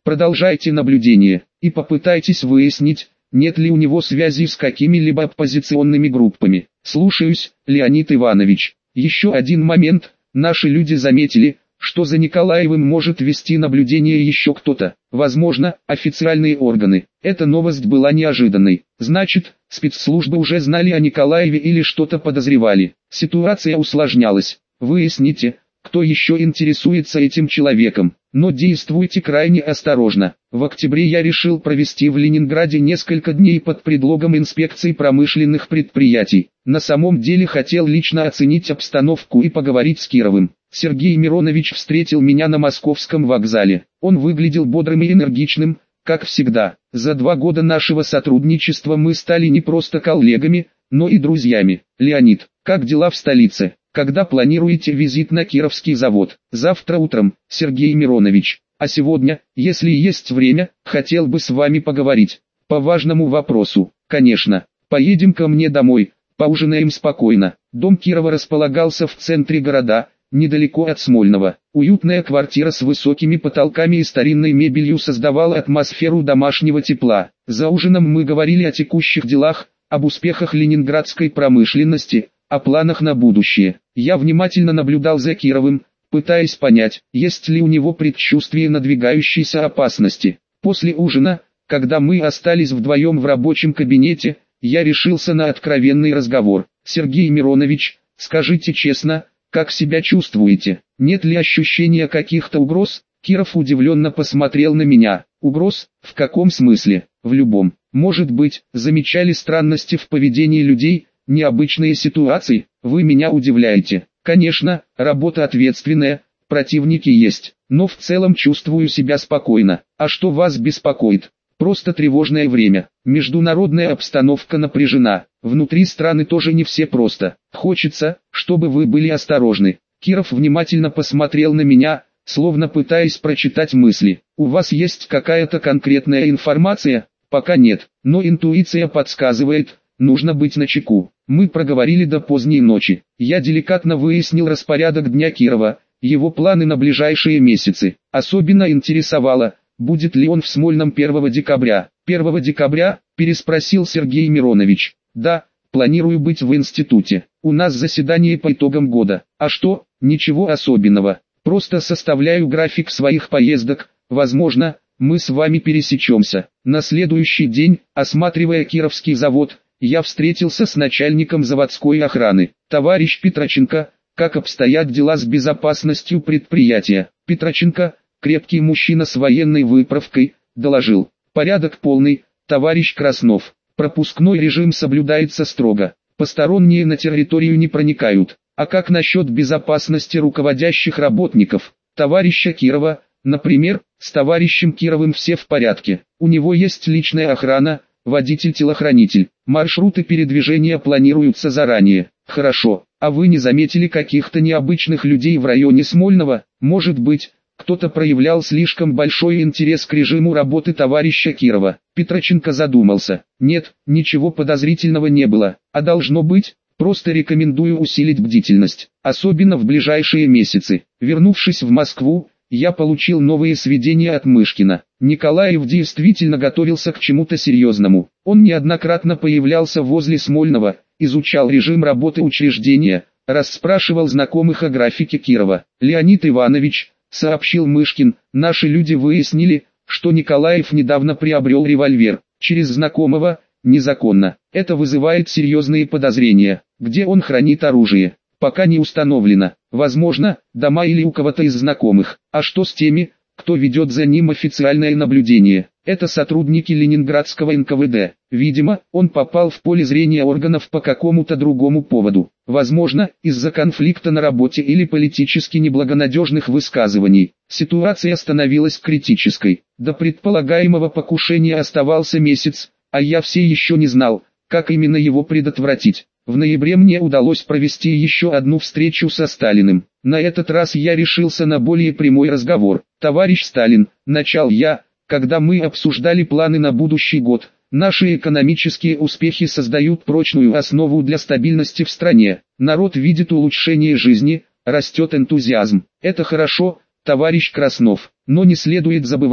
Продолжайте наблюдение и попытайтесь выяснить, нет ли у него связи с какими-либо оппозиционными группами. Слушаюсь, Леонид Иванович. Еще один момент. Наши люди заметили, что за Николаевым может вести наблюдение еще кто-то, возможно, официальные органы. Эта новость была неожиданной. Значит, спецслужбы уже знали о Николаеве или что-то подозревали. Ситуация усложнялась. Выясните, кто еще интересуется этим человеком, но действуйте крайне осторожно. В октябре я решил провести в Ленинграде несколько дней под предлогом инспекции промышленных предприятий. На самом деле хотел лично оценить обстановку и поговорить с Кировым. Сергей Миронович встретил меня на московском вокзале. Он выглядел бодрым и энергичным, как всегда. За два года нашего сотрудничества мы стали не просто коллегами, но и друзьями. Леонид, как дела в столице? Когда планируете визит на Кировский завод? Завтра утром, Сергей Миронович. А сегодня, если есть время, хотел бы с вами поговорить. По важному вопросу. Конечно. Поедем ко мне домой, поужинаем спокойно. Дом Кирова располагался в центре города, недалеко от Смольного. Уютная квартира с высокими потолками и старинной мебелью создавала атмосферу домашнего тепла. За ужином мы говорили о текущих делах, об успехах ленинградской промышленности, о планах на будущее. Я внимательно наблюдал за Кировым, пытаясь понять, есть ли у него предчувствие надвигающейся опасности. После ужина, когда мы остались вдвоем в рабочем кабинете, я решился на откровенный разговор. Сергей Миронович, скажите честно, как себя чувствуете? Нет ли ощущения каких-то угроз? Киров удивленно посмотрел на меня. Угроз? В каком смысле? В любом. Может быть, замечали странности в поведении людей, необычные ситуации? Вы меня удивляете. Конечно, работа ответственная, противники есть, но в целом чувствую себя спокойно. А что вас беспокоит? Просто тревожное время. Международная обстановка напряжена. Внутри страны тоже не все просто. Хочется, чтобы вы были осторожны. Киров внимательно посмотрел на меня, словно пытаясь прочитать мысли. У вас есть какая-то конкретная информация? Пока нет, но интуиция подсказывает, нужно быть начеку. Мы проговорили до поздней ночи. Я деликатно выяснил распорядок дня Кирова, его планы на ближайшие месяцы. Особенно интересовало, будет ли он в Смольном первого декабря. первого декабря, переспросил Сергей Миронович. Да, планирую быть в институте. У нас заседание по итогам года. А что? Ничего особенного. Просто составляю график своих поездок. Возможно, мы с вами пересечемся. На следующий день, осматривая Кировский завод, я встретился с начальником заводской охраны. Товарищ Петроченко, как обстоят дела с безопасностью предприятия? Петроченко, крепкий мужчина с военной выправкой, доложил. Порядок полный, товарищ Краснов. Пропускной режим соблюдается строго. Посторонние на территорию не проникают. А как насчет безопасности руководящих работников? Товарища Кирова, например, с товарищем Кировым все в порядке. У него есть личная охрана, водитель-телохранитель. Маршруты передвижения планируются заранее. Хорошо. А вы не заметили каких-то необычных людей в районе Смольного? Может быть, кто-то проявлял слишком большой интерес к режиму работы товарища Кирова. Петроченко задумался. Нет, ничего подозрительного не было. А должно быть? Просто рекомендую усилить бдительность, особенно в ближайшие месяцы. Вернувшись в Москву, я получил новые сведения от Мышкина. Николаев действительно готовился к чему-то серьезному. Он неоднократно появлялся возле Смольного, изучал режим работы учреждения, расспрашивал знакомых о графике Кирова. Леонид Иванович, сообщил Мышкин, наши люди выяснили, что Николаев недавно приобрел револьвер, через знакомого, незаконно. Это вызывает серьезные подозрения. Где он хранит оружие? Пока не установлено. Возможно, дома или у кого-то из знакомых. А что с теми, кто ведет за ним официальное наблюдение? Это сотрудники Ленинградского эн ка вэ дэ. Видимо, он попал в поле зрения органов по какому-то другому поводу. Возможно, из-за конфликта на работе или политически неблагонадежных высказываний. Ситуация становилась критической. До предполагаемого покушения оставался месяц, а я все еще не знал, как именно его предотвратить. В ноябре мне удалось провести еще одну встречу со Сталиным. На этот раз я решился на более прямой разговор. Товарищ Сталин, начал я, когда мы обсуждали планы на будущий год, наши экономические успехи создают прочную основу для стабильности в стране. Народ видит улучшение жизни, растет энтузиазм. Это хорошо, товарищ Краснов, но не следует забывать,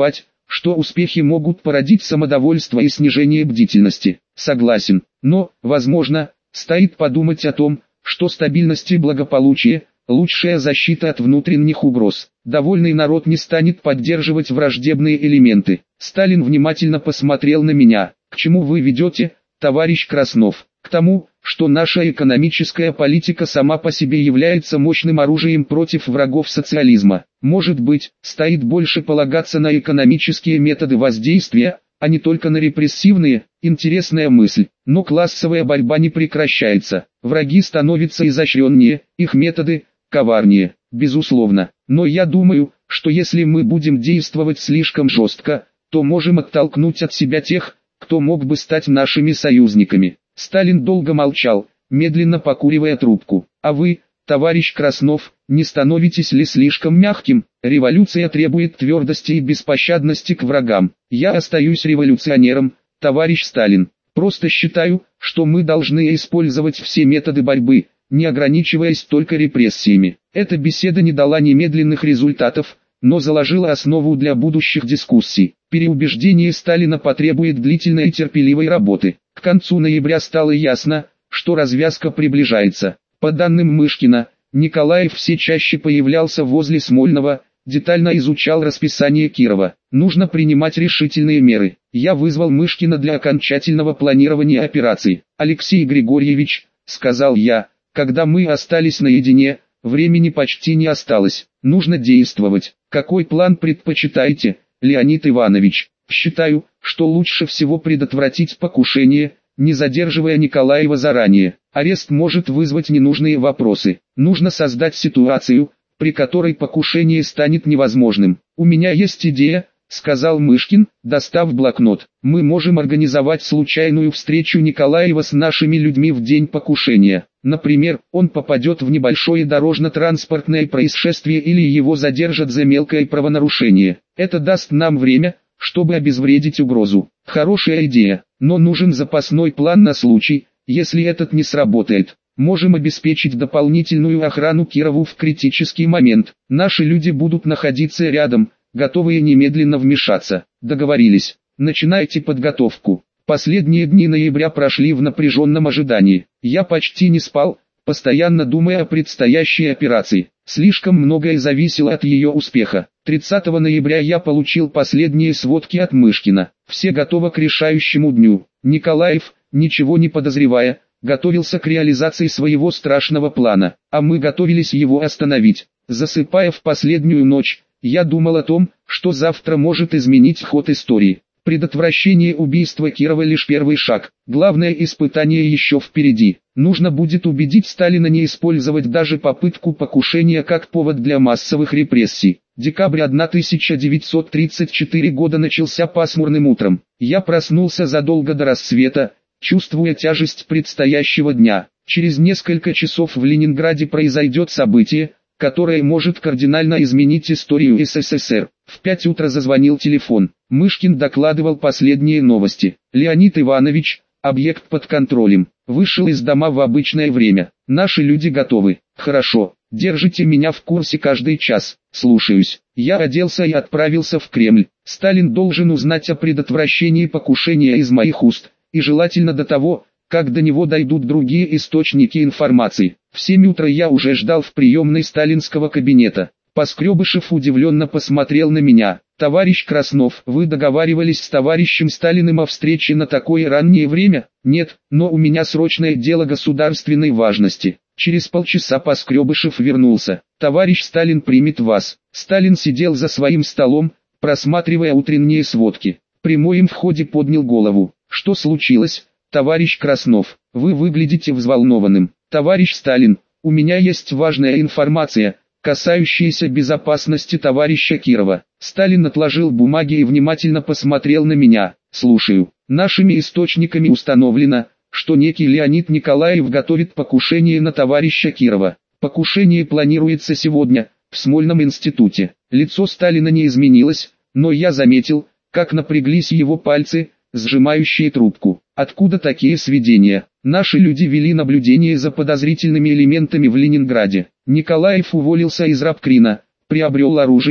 что успехи могут породить самодовольство и снижение бдительности. Согласен, но, возможно, стоит подумать о том, что стабильность и благополучие – лучшая защита от внутренних угроз. Довольный народ не станет поддерживать враждебные элементы. Сталин внимательно посмотрел на меня. К чему вы ведете, товарищ Краснов? К тому, что наша экономическая политика сама по себе является мощным оружием против врагов социализма. Может быть, стоит больше полагаться на экономические методы воздействия, а не только на репрессивные. Интересная мысль, но классовая борьба не прекращается. Враги становятся изощреннее, их методы коварнее, безусловно. Но я думаю, что если мы будем действовать слишком жестко, то можем оттолкнуть от себя тех, кто мог бы стать нашими союзниками. Сталин долго молчал, медленно покуривая трубку. А вы, товарищ Краснов, не становитесь ли слишком мягким? Революция требует твердости и беспощадности к врагам. Я остаюсь революционером, товарищ Сталин. Просто считаю, что мы должны использовать все методы борьбы, не ограничиваясь только репрессиями. Эта беседа не дала немедленных результатов, но заложила основу для будущих дискуссий. Переубеждение Сталина потребует длительной и терпеливой работы. К концу ноября стало ясно, что развязка приближается. По данным Мышкина, Николаев все чаще появлялся возле Смольного, детально изучал расписание Кирова. Нужно принимать решительные меры. Я вызвал Мышкина для окончательного планирования операции. «Алексей Григорьевич», — сказал я, — «когда мы остались наедине, времени почти не осталось. Нужно действовать. Какой план предпочитаете, Леонид Иванович?» «Считаю, что лучше всего предотвратить покушение, не задерживая Николаева заранее. Арест может вызвать ненужные вопросы. Нужно создать ситуацию, при которой покушение станет невозможным. У меня есть идея», — сказал Мышкин, достав блокнот. «Мы можем организовать случайную встречу Николаева с нашими людьми в день покушения. Например, он попадет в небольшое дорожно-транспортное происшествие или его задержат за мелкое правонарушение. Это даст нам время, чтобы обезвредить угрозу. Хорошая идея, но нужен запасной план на случай, если этот не сработает. Можем обеспечить дополнительную охрану Кирову в критический момент. Наши люди будут находиться рядом, готовые немедленно вмешаться. Договорились. Начинайте подготовку». Последние дни ноября прошли в напряженном ожидании. Я почти не спал, постоянно думая о предстоящей операции. Слишком многое зависело от ее успеха. тридцатого ноября я получил последние сводки от Мышкина. Все готово к решающему дню. Николаев, ничего не подозревая, готовился к реализации своего страшного плана, а мы готовились его остановить. Засыпая в последнюю ночь, я думал о том, что завтра может изменить ход истории. Предотвращение убийства Кирова лишь первый шаг. Главное испытание еще впереди. Нужно будет убедить Сталина не использовать даже попытку покушения как повод для массовых репрессий. Декабрь тысяча девятьсот тридцать четвёртого года начался пасмурным утром. Я проснулся задолго до рассвета, чувствуя тяжесть предстоящего дня. Через несколько часов в Ленинграде произойдет событие, которое может кардинально изменить историю СССР. В пять утра зазвонил телефон. Мышкин докладывал последние новости. «Леонид Иванович, объект под контролем. Вышел из дома в обычное время. Наши люди готовы». «Хорошо. Держите меня в курсе каждый час». «Слушаюсь». Я оделся и отправился в Кремль. Сталин должен узнать о предотвращении покушения из моих уст, и желательно до того, как до него дойдут другие источники информации. В семь утра я уже ждал в приемной сталинского кабинета. Поскребышев удивленно посмотрел на меня. «Товарищ Краснов, вы договаривались с товарищем Сталиным о встрече на такое раннее время?» «Нет, но у меня срочное дело государственной важности». Через полчаса Поскребышев вернулся. «Товарищ Сталин примет вас». Сталин сидел за своим столом, просматривая утренние сводки. При моем входе поднял голову. «Что случилось, товарищ Краснов? Вы выглядите взволнованным». «Товарищ Сталин, у меня есть важная информация, касающаяся безопасности товарища Кирова». Сталин отложил бумаги и внимательно посмотрел на меня. «Слушаю. Нашими источниками установлено, что некий Леонид Николаев готовит покушение на товарища Кирова. Покушение планируется сегодня, в Смольном институте». Лицо Сталина не изменилось, но я заметил, как напряглись его пальцы, сжимающие трубку. «Откуда такие сведения?» «Наши люди вели наблюдение за подозрительными элементами в Ленинграде. Николаев уволился из рабкрина, приобрел оружие,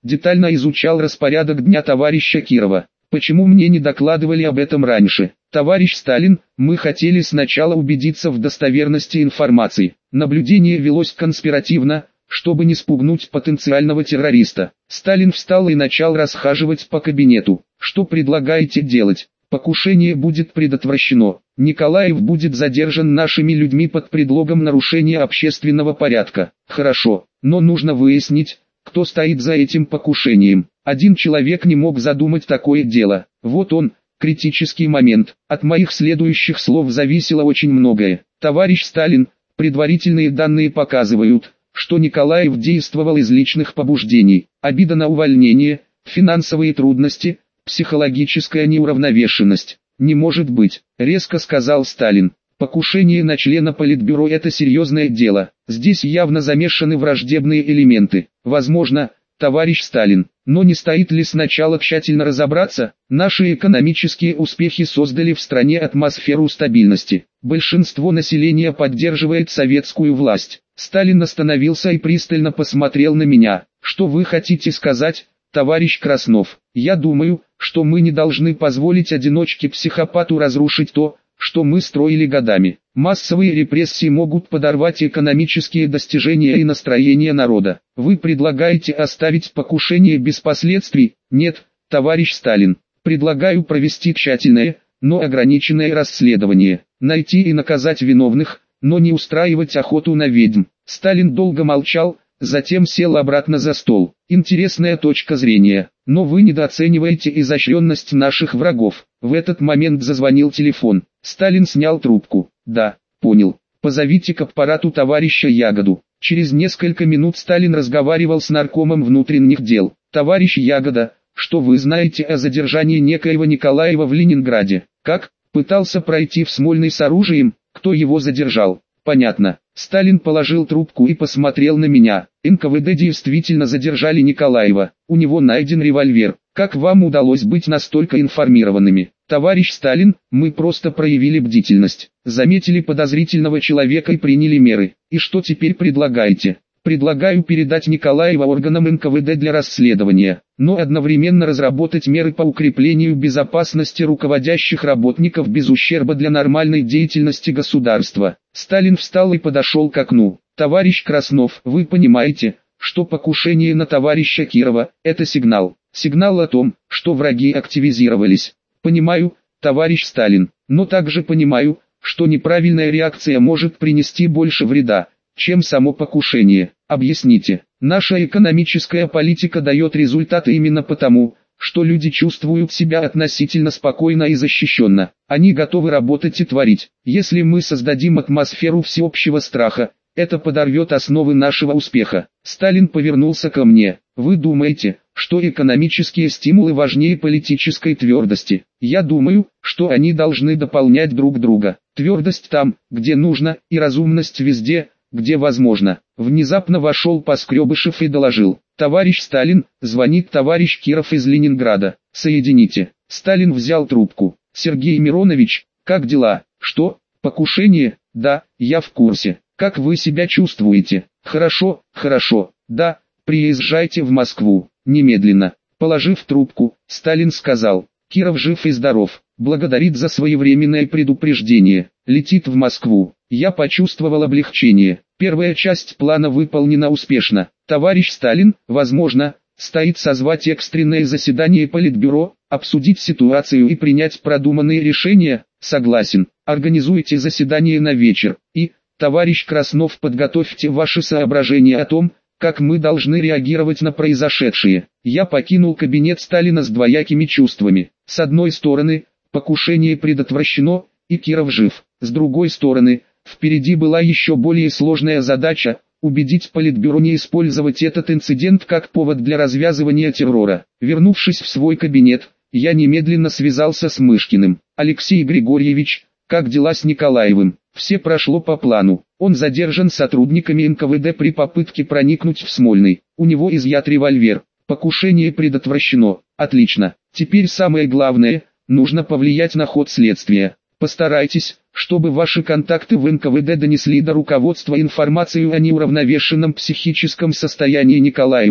детально изучал распорядок дня товарища Кирова. Почему мне не докладывали об этом раньше? Товарищ Сталин, мы хотели сначала убедиться в достоверности информации. Наблюдение велось конспиративно, чтобы не спугнуть потенциального террориста. Сталин встал и начал расхаживать по кабинету. Что предлагаете делать? Покушение будет предотвращено. Николаев будет задержан нашими людьми под предлогом нарушения общественного порядка. Хорошо, но нужно выяснить, кто стоит за этим покушением. Один человек не мог задумать такое дело. Вот он, критический момент. От моих следующих слов зависело очень многое. Товарищ Сталин, предварительные данные показывают, что Николаев действовал из личных побуждений. Обида на увольнение, финансовые трудности, психологическая неуравновешенность. Не может быть, резко сказал Сталин. Покушение на члена Политбюро – это серьезное дело. Здесь явно замешаны враждебные элементы. Возможно, товарищ Сталин, но не стоит ли сначала тщательно разобраться? Наши экономические успехи создали в стране атмосферу стабильности. Большинство населения поддерживает советскую власть. Сталин остановился и пристально посмотрел на меня. Что вы хотите сказать, товарищ Краснов? Я думаю, что мы не должны позволить одиночке-психопату разрушить то, что мы строили годами. Массовые репрессии могут подорвать экономические достижения и настроение народа. Вы предлагаете оставить покушение без последствий? Нет, товарищ Сталин. Предлагаю провести тщательное, но ограниченное расследование. Найти и наказать виновных, но не устраивать охоту на ведьм. Сталин долго молчал, затем сел обратно за стол. Интересная точка зрения, но вы недооцениваете изощренность наших врагов. В этот момент зазвонил телефон. Сталин снял трубку. Да, понял. Позовите к аппарату товарища Ягоду. Через несколько минут Сталин разговаривал с наркомом внутренних дел. Товарищ Ягода, что вы знаете о задержании некоего Николаева в Ленинграде? Как? Пытался пройти в Смольный с оружием? Кто его задержал? Понятно. Сталин положил трубку и посмотрел на меня. эн ка вэ дэ действительно задержали Николаева. У него найден револьвер. Как вам удалось быть настолько информированными? Товарищ Сталин, мы просто проявили бдительность. Заметили подозрительного человека и приняли меры. И что теперь предлагаете? Предлагаю передать Николаева органам эн ка вэ дэ для расследования, но одновременно разработать меры по укреплению безопасности руководящих работников без ущерба для нормальной деятельности государства. Сталин встал и подошел к окну. Товарищ Краснов, вы понимаете, что покушение на товарища Кирова – это сигнал. Сигнал о том, что враги активизировались. Понимаю, товарищ Сталин, но также понимаю, что неправильная реакция может принести больше вреда, чем само покушение. Объясните, наша экономическая политика дает результаты именно потому, что люди чувствуют себя относительно спокойно и защищенно. Они готовы работать и творить. Если мы создадим атмосферу всеобщего страха, это подорвет основы нашего успеха. Сталин повернулся ко мне. Вы думаете, что экономические стимулы важнее политической твердости? Я думаю, что они должны дополнять друг друга. Твердость там, где нужно, и разумность везде, где возможно. Внезапно вошел Поскребышев и доложил. Товарищ Сталин, звонит товарищ Киров из Ленинграда. Соедините. Сталин взял трубку. Сергей Миронович, как дела? Что? Покушение? Да, я в курсе. Как вы себя чувствуете? Хорошо, хорошо. Да, приезжайте в Москву. Немедленно. Положив трубку, Сталин сказал. Киров жив и здоров. Благодарит за своевременное предупреждение. Летит в Москву. Я почувствовал облегчение. Первая часть плана выполнена успешно. Товарищ Сталин, возможно, стоит созвать экстренное заседание Политбюро, обсудить ситуацию и принять продуманные решения. Согласен. Организуйте заседание на вечер. И, товарищ Краснов, подготовьте ваши соображения о том, как мы должны реагировать на произошедшее. Я покинул кабинет Сталина с двоякими чувствами. С одной стороны, покушение предотвращено, и Киров жив. С другой стороны, впереди была еще более сложная задача – убедить Политбюро не использовать этот инцидент как повод для развязывания террора. Вернувшись в свой кабинет, я немедленно связался с Мышкиным. Алексей Григорьевич, как дела с Николаевым? Все прошло по плану. Он задержан сотрудниками эн ка вэ дэ при попытке проникнуть в Смольный. У него изъят револьвер. Покушение предотвращено. Отлично. Теперь самое главное, нужно повлиять на ход следствия. Постарайтесь, чтобы ваши контакты в эн ка вэ дэ донесли до руководства информацию о неуравновешенном психическом состоянии Николаева,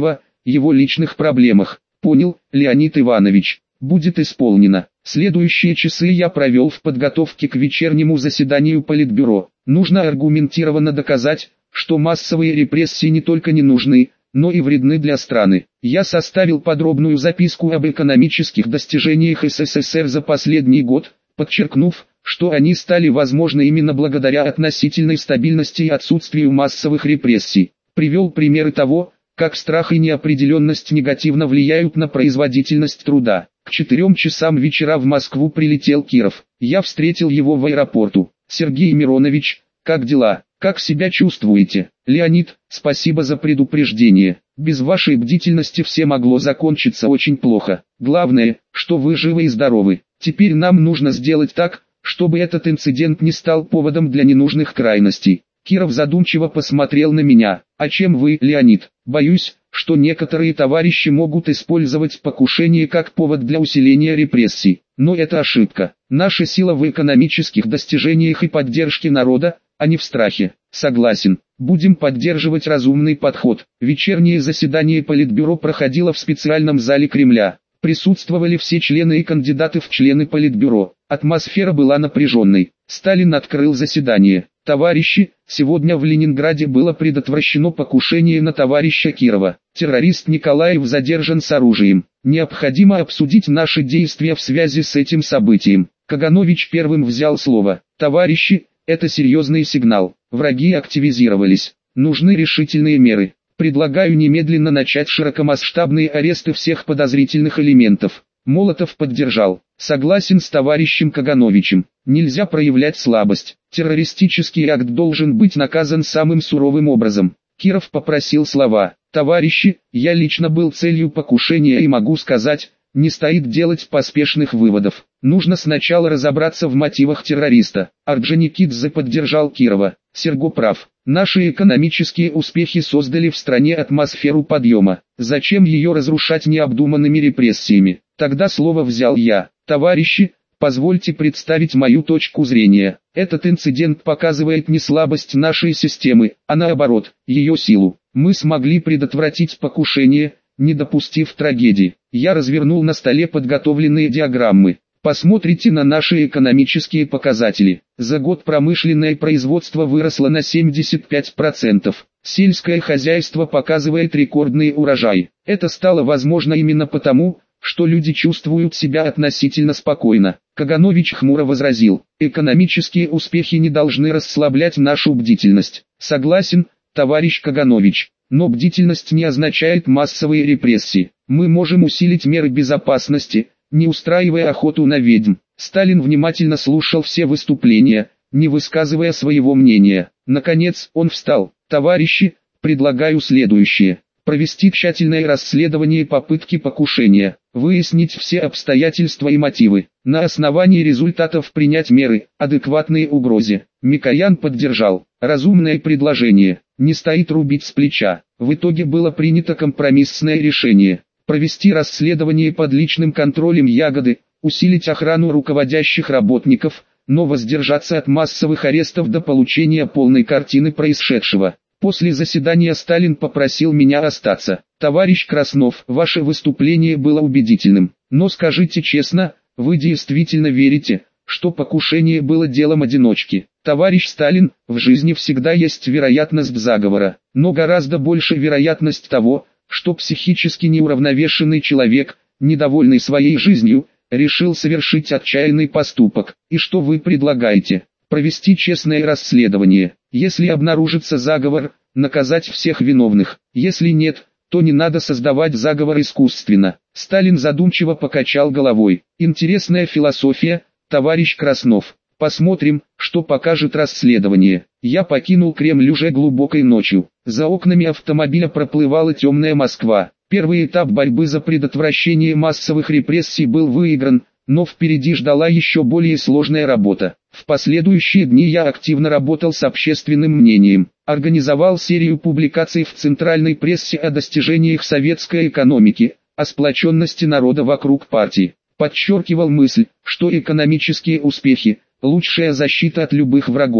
его личных проблемах. Понял, Леонид Иванович, будет исполнено. Следующие часы я провел в подготовке к вечернему заседанию Политбюро. Нужно аргументированно доказать, что массовые репрессии не только не нужны, но и вредны для страны. Я составил подробную записку об экономических достижениях СССР за последний год, подчеркнув, что они стали возможны именно благодаря относительной стабильности и отсутствию массовых репрессий. Привел примеры того, как страх и неопределенность негативно влияют на производительность труда. К четырем часам вечера в Москву прилетел Киров. Я встретил его в аэропорту. «Сергей Миронович, как дела? Как себя чувствуете?» «Леонид, спасибо за предупреждение. Без вашей бдительности все могло закончиться очень плохо. Главное, что вы живы и здоровы. Теперь нам нужно сделать так, чтобы этот инцидент не стал поводом для ненужных крайностей». Киров задумчиво посмотрел на меня. «А чем вы, Леонид? Боюсь, что некоторые товарищи могут использовать покушение как повод для усиления репрессий. Но это ошибка. Наша сила в экономических достижениях и поддержке народа, а не в страхе». «Согласен. Будем поддерживать разумный подход». Вечернее заседание Политбюро проходило в специальном зале Кремля. Присутствовали все члены и кандидаты в члены Политбюро. Атмосфера была напряженной. Сталин открыл заседание. «Товарищи, сегодня в Ленинграде было предотвращено покушение на товарища Кирова. Террорист Николаев задержан с оружием. Необходимо обсудить наши действия в связи с этим событием». Каганович первым взял слово. «Товарищи, это серьезный сигнал. Враги активизировались. Нужны решительные меры. Предлагаю немедленно начать широкомасштабные аресты всех подозрительных элементов». Молотов поддержал. «Согласен с товарищем Кагановичем. Нельзя проявлять слабость. Террористический акт должен быть наказан самым суровым образом». Киров попросил слова. «Товарищи, я лично был целью покушения и могу сказать, не стоит делать поспешных выводов. Нужно сначала разобраться в мотивах террориста». Орджоникидзе поддержал Кирова. «Серго прав. Наши экономические успехи создали в стране атмосферу подъема. Зачем ее разрушать необдуманными репрессиями?» Тогда слово взял я. «Товарищи, позвольте представить мою точку зрения. Этот инцидент показывает не слабость нашей системы, а наоборот, ее силу. Мы смогли предотвратить покушение, не допустив трагедии». Я развернул на столе подготовленные диаграммы. Посмотрите на наши экономические показатели. За год промышленное производство выросло на семьдесят пять процентов. Сельское хозяйство показывает рекордный урожай. Это стало возможно именно потому, что люди чувствуют себя относительно спокойно. Каганович хмуро возразил: «Экономические успехи не должны расслаблять нашу бдительность». Согласен, товарищ Каганович, но бдительность не означает массовые репрессии. Мы можем усилить меры безопасности, не устраивая охоту на ведьм. Сталин внимательно слушал все выступления, не высказывая своего мнения. Наконец, он встал. «Товарищи, предлагаю следующее. Провести тщательное расследование попытки покушения, выяснить все обстоятельства и мотивы, на основании результатов принять меры, адекватные угрозе». Микоян поддержал. «Разумное предложение, не стоит рубить с плеча». В итоге было принято компромиссное решение. Провести расследование под личным контролем Ягоды, усилить охрану руководящих работников, но воздержаться от массовых арестов до получения полной картины происшедшего. После заседания Сталин попросил меня остаться. «Товарищ Краснов, ваше выступление было убедительным, но скажите честно, вы действительно верите, что покушение было делом одиночки?» «Товарищ Сталин, в жизни всегда есть вероятность заговора, но гораздо больше вероятность того, что психически неуравновешенный человек, недовольный своей жизнью, решил совершить отчаянный поступок. И что вы предлагаете? Провести честное расследование. Если обнаружится заговор, наказать всех виновных. Если нет, то не надо создавать заговор искусственно». Сталин задумчиво покачал головой. «Интересная философия, товарищ Краснов. Посмотрим, что покажет расследование». Я покинул Кремль уже глубокой ночью. За окнами автомобиля проплывала темная Москва. Первый этап борьбы за предотвращение массовых репрессий был выигран, но впереди ждала еще более сложная работа. В последующие дни я активно работал с общественным мнением, организовал серию публикаций в центральной прессе о достижениях советской экономики, о сплоченности народа вокруг партии. Подчеркивал мысль, что экономические успехи – лучшая защита от любых врагов.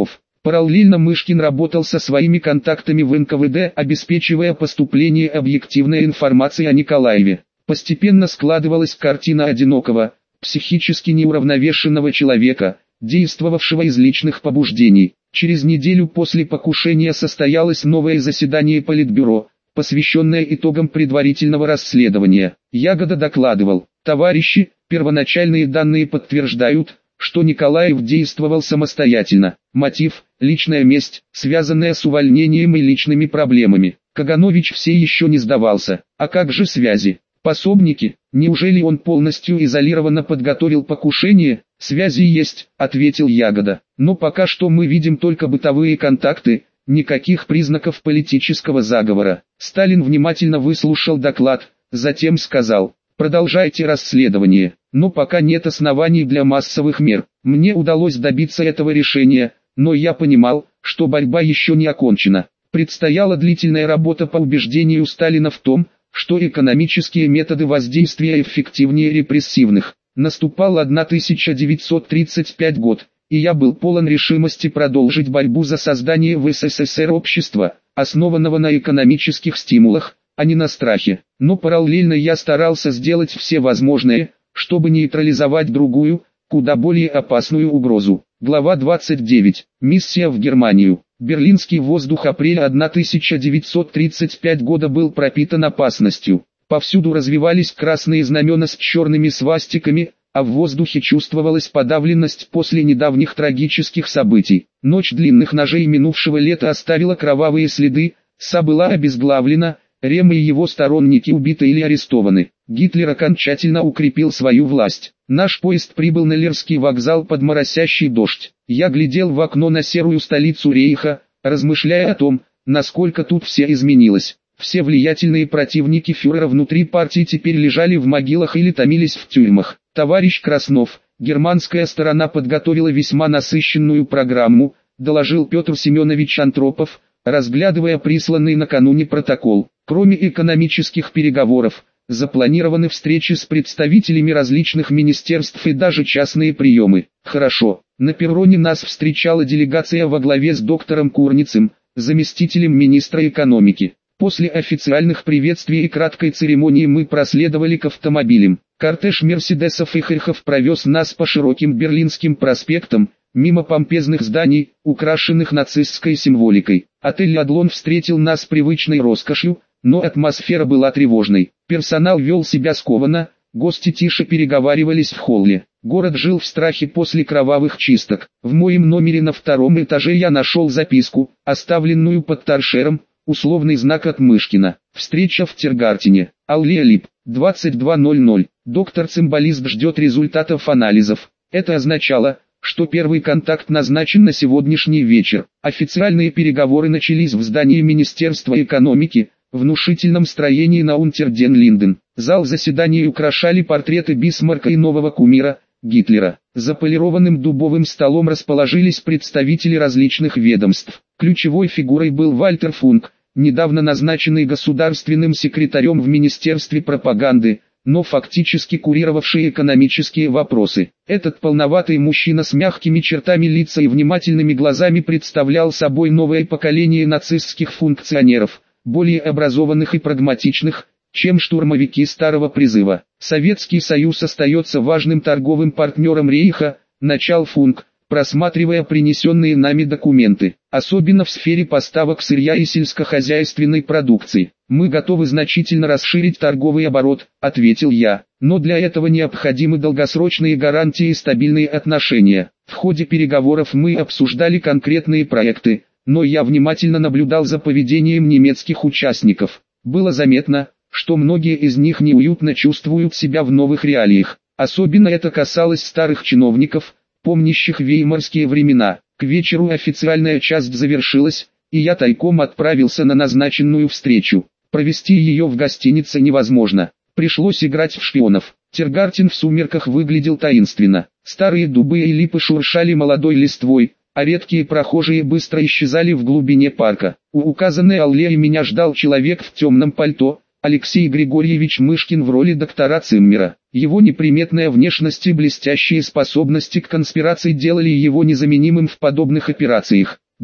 Параллельно Мышкин работал со своими контактами в эн ка вэ дэ, обеспечивая поступление объективной информации о Николаеве. Постепенно складывалась картина одинокого, психически неуравновешенного человека, действовавшего из личных побуждений. Через неделю после покушения состоялось новое заседание Политбюро, посвященное итогам предварительного расследования. Ягода докладывал: «Товарищи, первоначальные данные подтверждают, что Николаев действовал самостоятельно. Мотив – личная месть, связанная с увольнением и личными проблемами. Каганович все еще не сдавался. А как же связи? Пособники? Неужели он полностью изолированно подготовил покушение?» «Связи есть», – ответил Ягода. «Но пока что мы видим только бытовые контакты, никаких признаков политического заговора». Сталин внимательно выслушал доклад, затем сказал: «Продолжайте расследование, но пока нет оснований для массовых мер. Мне удалось добиться этого решения, но я понимал, что борьба еще не окончена. Предстояла длительная работа по убеждению Сталина в том, что экономические методы воздействия эффективнее репрессивных. Наступал тысяча девятьсот тридцать пятый год, и я был полон решимости продолжить борьбу за создание в эс эс эс эр общества, основанного на экономических стимулах, а не на страхе. Но параллельно я старался сделать все возможное, чтобы нейтрализовать другую, куда более опасную угрозу». Глава двадцать девять. Миссия в Германию. Берлинский воздух апреля тысяча девятьсот тридцать пятого года был пропитан опасностью. Повсюду развивались красные знамена с черными свастиками, а в воздухе чувствовалась подавленность после недавних трагических событий. Ночь длинных ножей минувшего лета оставила кровавые следы, Са была обезглавлена, Рем и его сторонники убиты или арестованы. Гитлер окончательно укрепил свою власть. Наш поезд прибыл на Лерский вокзал под моросящий дождь. Я глядел в окно на серую столицу Рейха, размышляя о том, насколько тут все изменилось. Все влиятельные противники фюрера внутри партии теперь лежали в могилах или томились в тюрьмах. Товарищ Краснов, германская сторона подготовила весьма насыщенную программу, доложил Петр Семенович Антропов, разглядывая присланный накануне протокол. Кроме экономических переговоров, запланированы встречи с представителями различных министерств и даже частные приемы. Хорошо, на перроне нас встречала делегация во главе с доктором Курницем, заместителем министра экономики. После официальных приветствий и краткой церемонии мы проследовали к автомобилям. Кортеж мерседесов и херхов провез нас по широким Берлинским проспектам, мимо помпезных зданий, украшенных нацистской символикой. Отель «Адлон» встретил нас привычной роскошью, но атмосфера была тревожной. Персонал вел себя скованно, гости тише переговаривались в холле. Город жил в страхе после кровавых чисток. В моем номере на втором этаже я нашел записку, оставленную под торшером, условный знак от Мышкина. Встреча в Тиргартене. Аллея Лип. двадцать два ноль ноль. Доктор-цимбалист ждет результатов анализов. Это означало, что первый контакт назначен на сегодняшний вечер. Официальные переговоры начались в здании Министерства экономики, в внушительном строении на Унтер-ден-Линден. Зал заседаний украшали портреты Бисмарка и нового кумира, Гитлера. За полированным дубовым столом расположились представители различных ведомств. Ключевой фигурой был Вальтер Функ, недавно назначенный государственным секретарем в Министерстве пропаганды, но фактически курировавший экономические вопросы. Этот полноватый мужчина с мягкими чертами лица и внимательными глазами представлял собой новое поколение нацистских функционеров, более образованных и прагматичных, чем штурмовики старого призыва. Советский Союз остается важным торговым партнером Рейха, начал Функ, просматривая принесенные нами документы, особенно в сфере поставок сырья и сельскохозяйственной продукции. «Мы готовы значительно расширить торговый оборот», — ответил я, «но для этого необходимы долгосрочные гарантии и стабильные отношения». В ходе переговоров мы обсуждали конкретные проекты, но я внимательно наблюдал за поведением немецких участников. Было заметно, что многие из них неуютно чувствуют себя в новых реалиях. Особенно это касалось старых чиновников, помнящих веймарские времена. К вечеру официальная часть завершилась, и я тайком отправился на назначенную встречу. Провести ее в гостинице невозможно. Пришлось играть в шпионов. Тиргартен в сумерках выглядел таинственно. Старые дубы и липы шуршали молодой листвой, а редкие прохожие быстро исчезали в глубине парка. У указанной аллеи меня ждал человек в темном пальто, Алексей Григорьевич Мышкин в роли доктора Циммера. Его неприметная внешность и блестящие способности к конспирации делали его незаменимым в подобных операциях.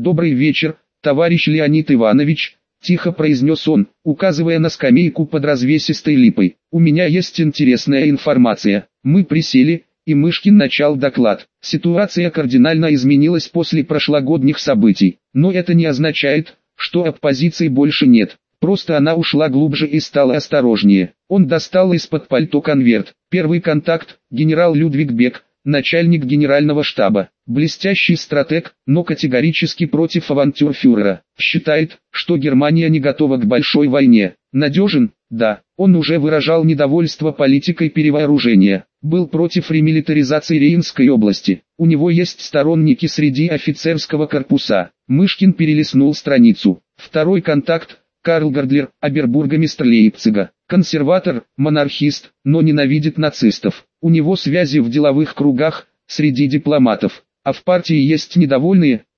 «Добрый вечер, товарищ Леонид Иванович», – тихо произнес он, указывая на скамейку под развесистой липой. «У меня есть интересная информация». Мы присели, и Мышкин начал доклад. Ситуация кардинально изменилась после прошлогодних событий, но это не означает, что оппозиции больше нет. Просто она ушла глубже и стала осторожнее. Он достал из-под пальто конверт. Первый контакт, генерал Людвиг Бек, начальник генерального штаба. Блестящий стратег, но категорически против авантюр фюрера. Считает, что Германия не готова к большой войне. Надежен? Да. Он уже выражал недовольство политикой перевооружения. Был против ремилитаризации Рейнской области. У него есть сторонники среди офицерского корпуса. Мышкин перелистнул страницу. Второй контакт. Карл Гордлер, обербургомистр Лейпцига. Консерватор, монархист, но ненавидит нацистов. У него связи в деловых кругах, среди дипломатов. А в партии есть недовольные,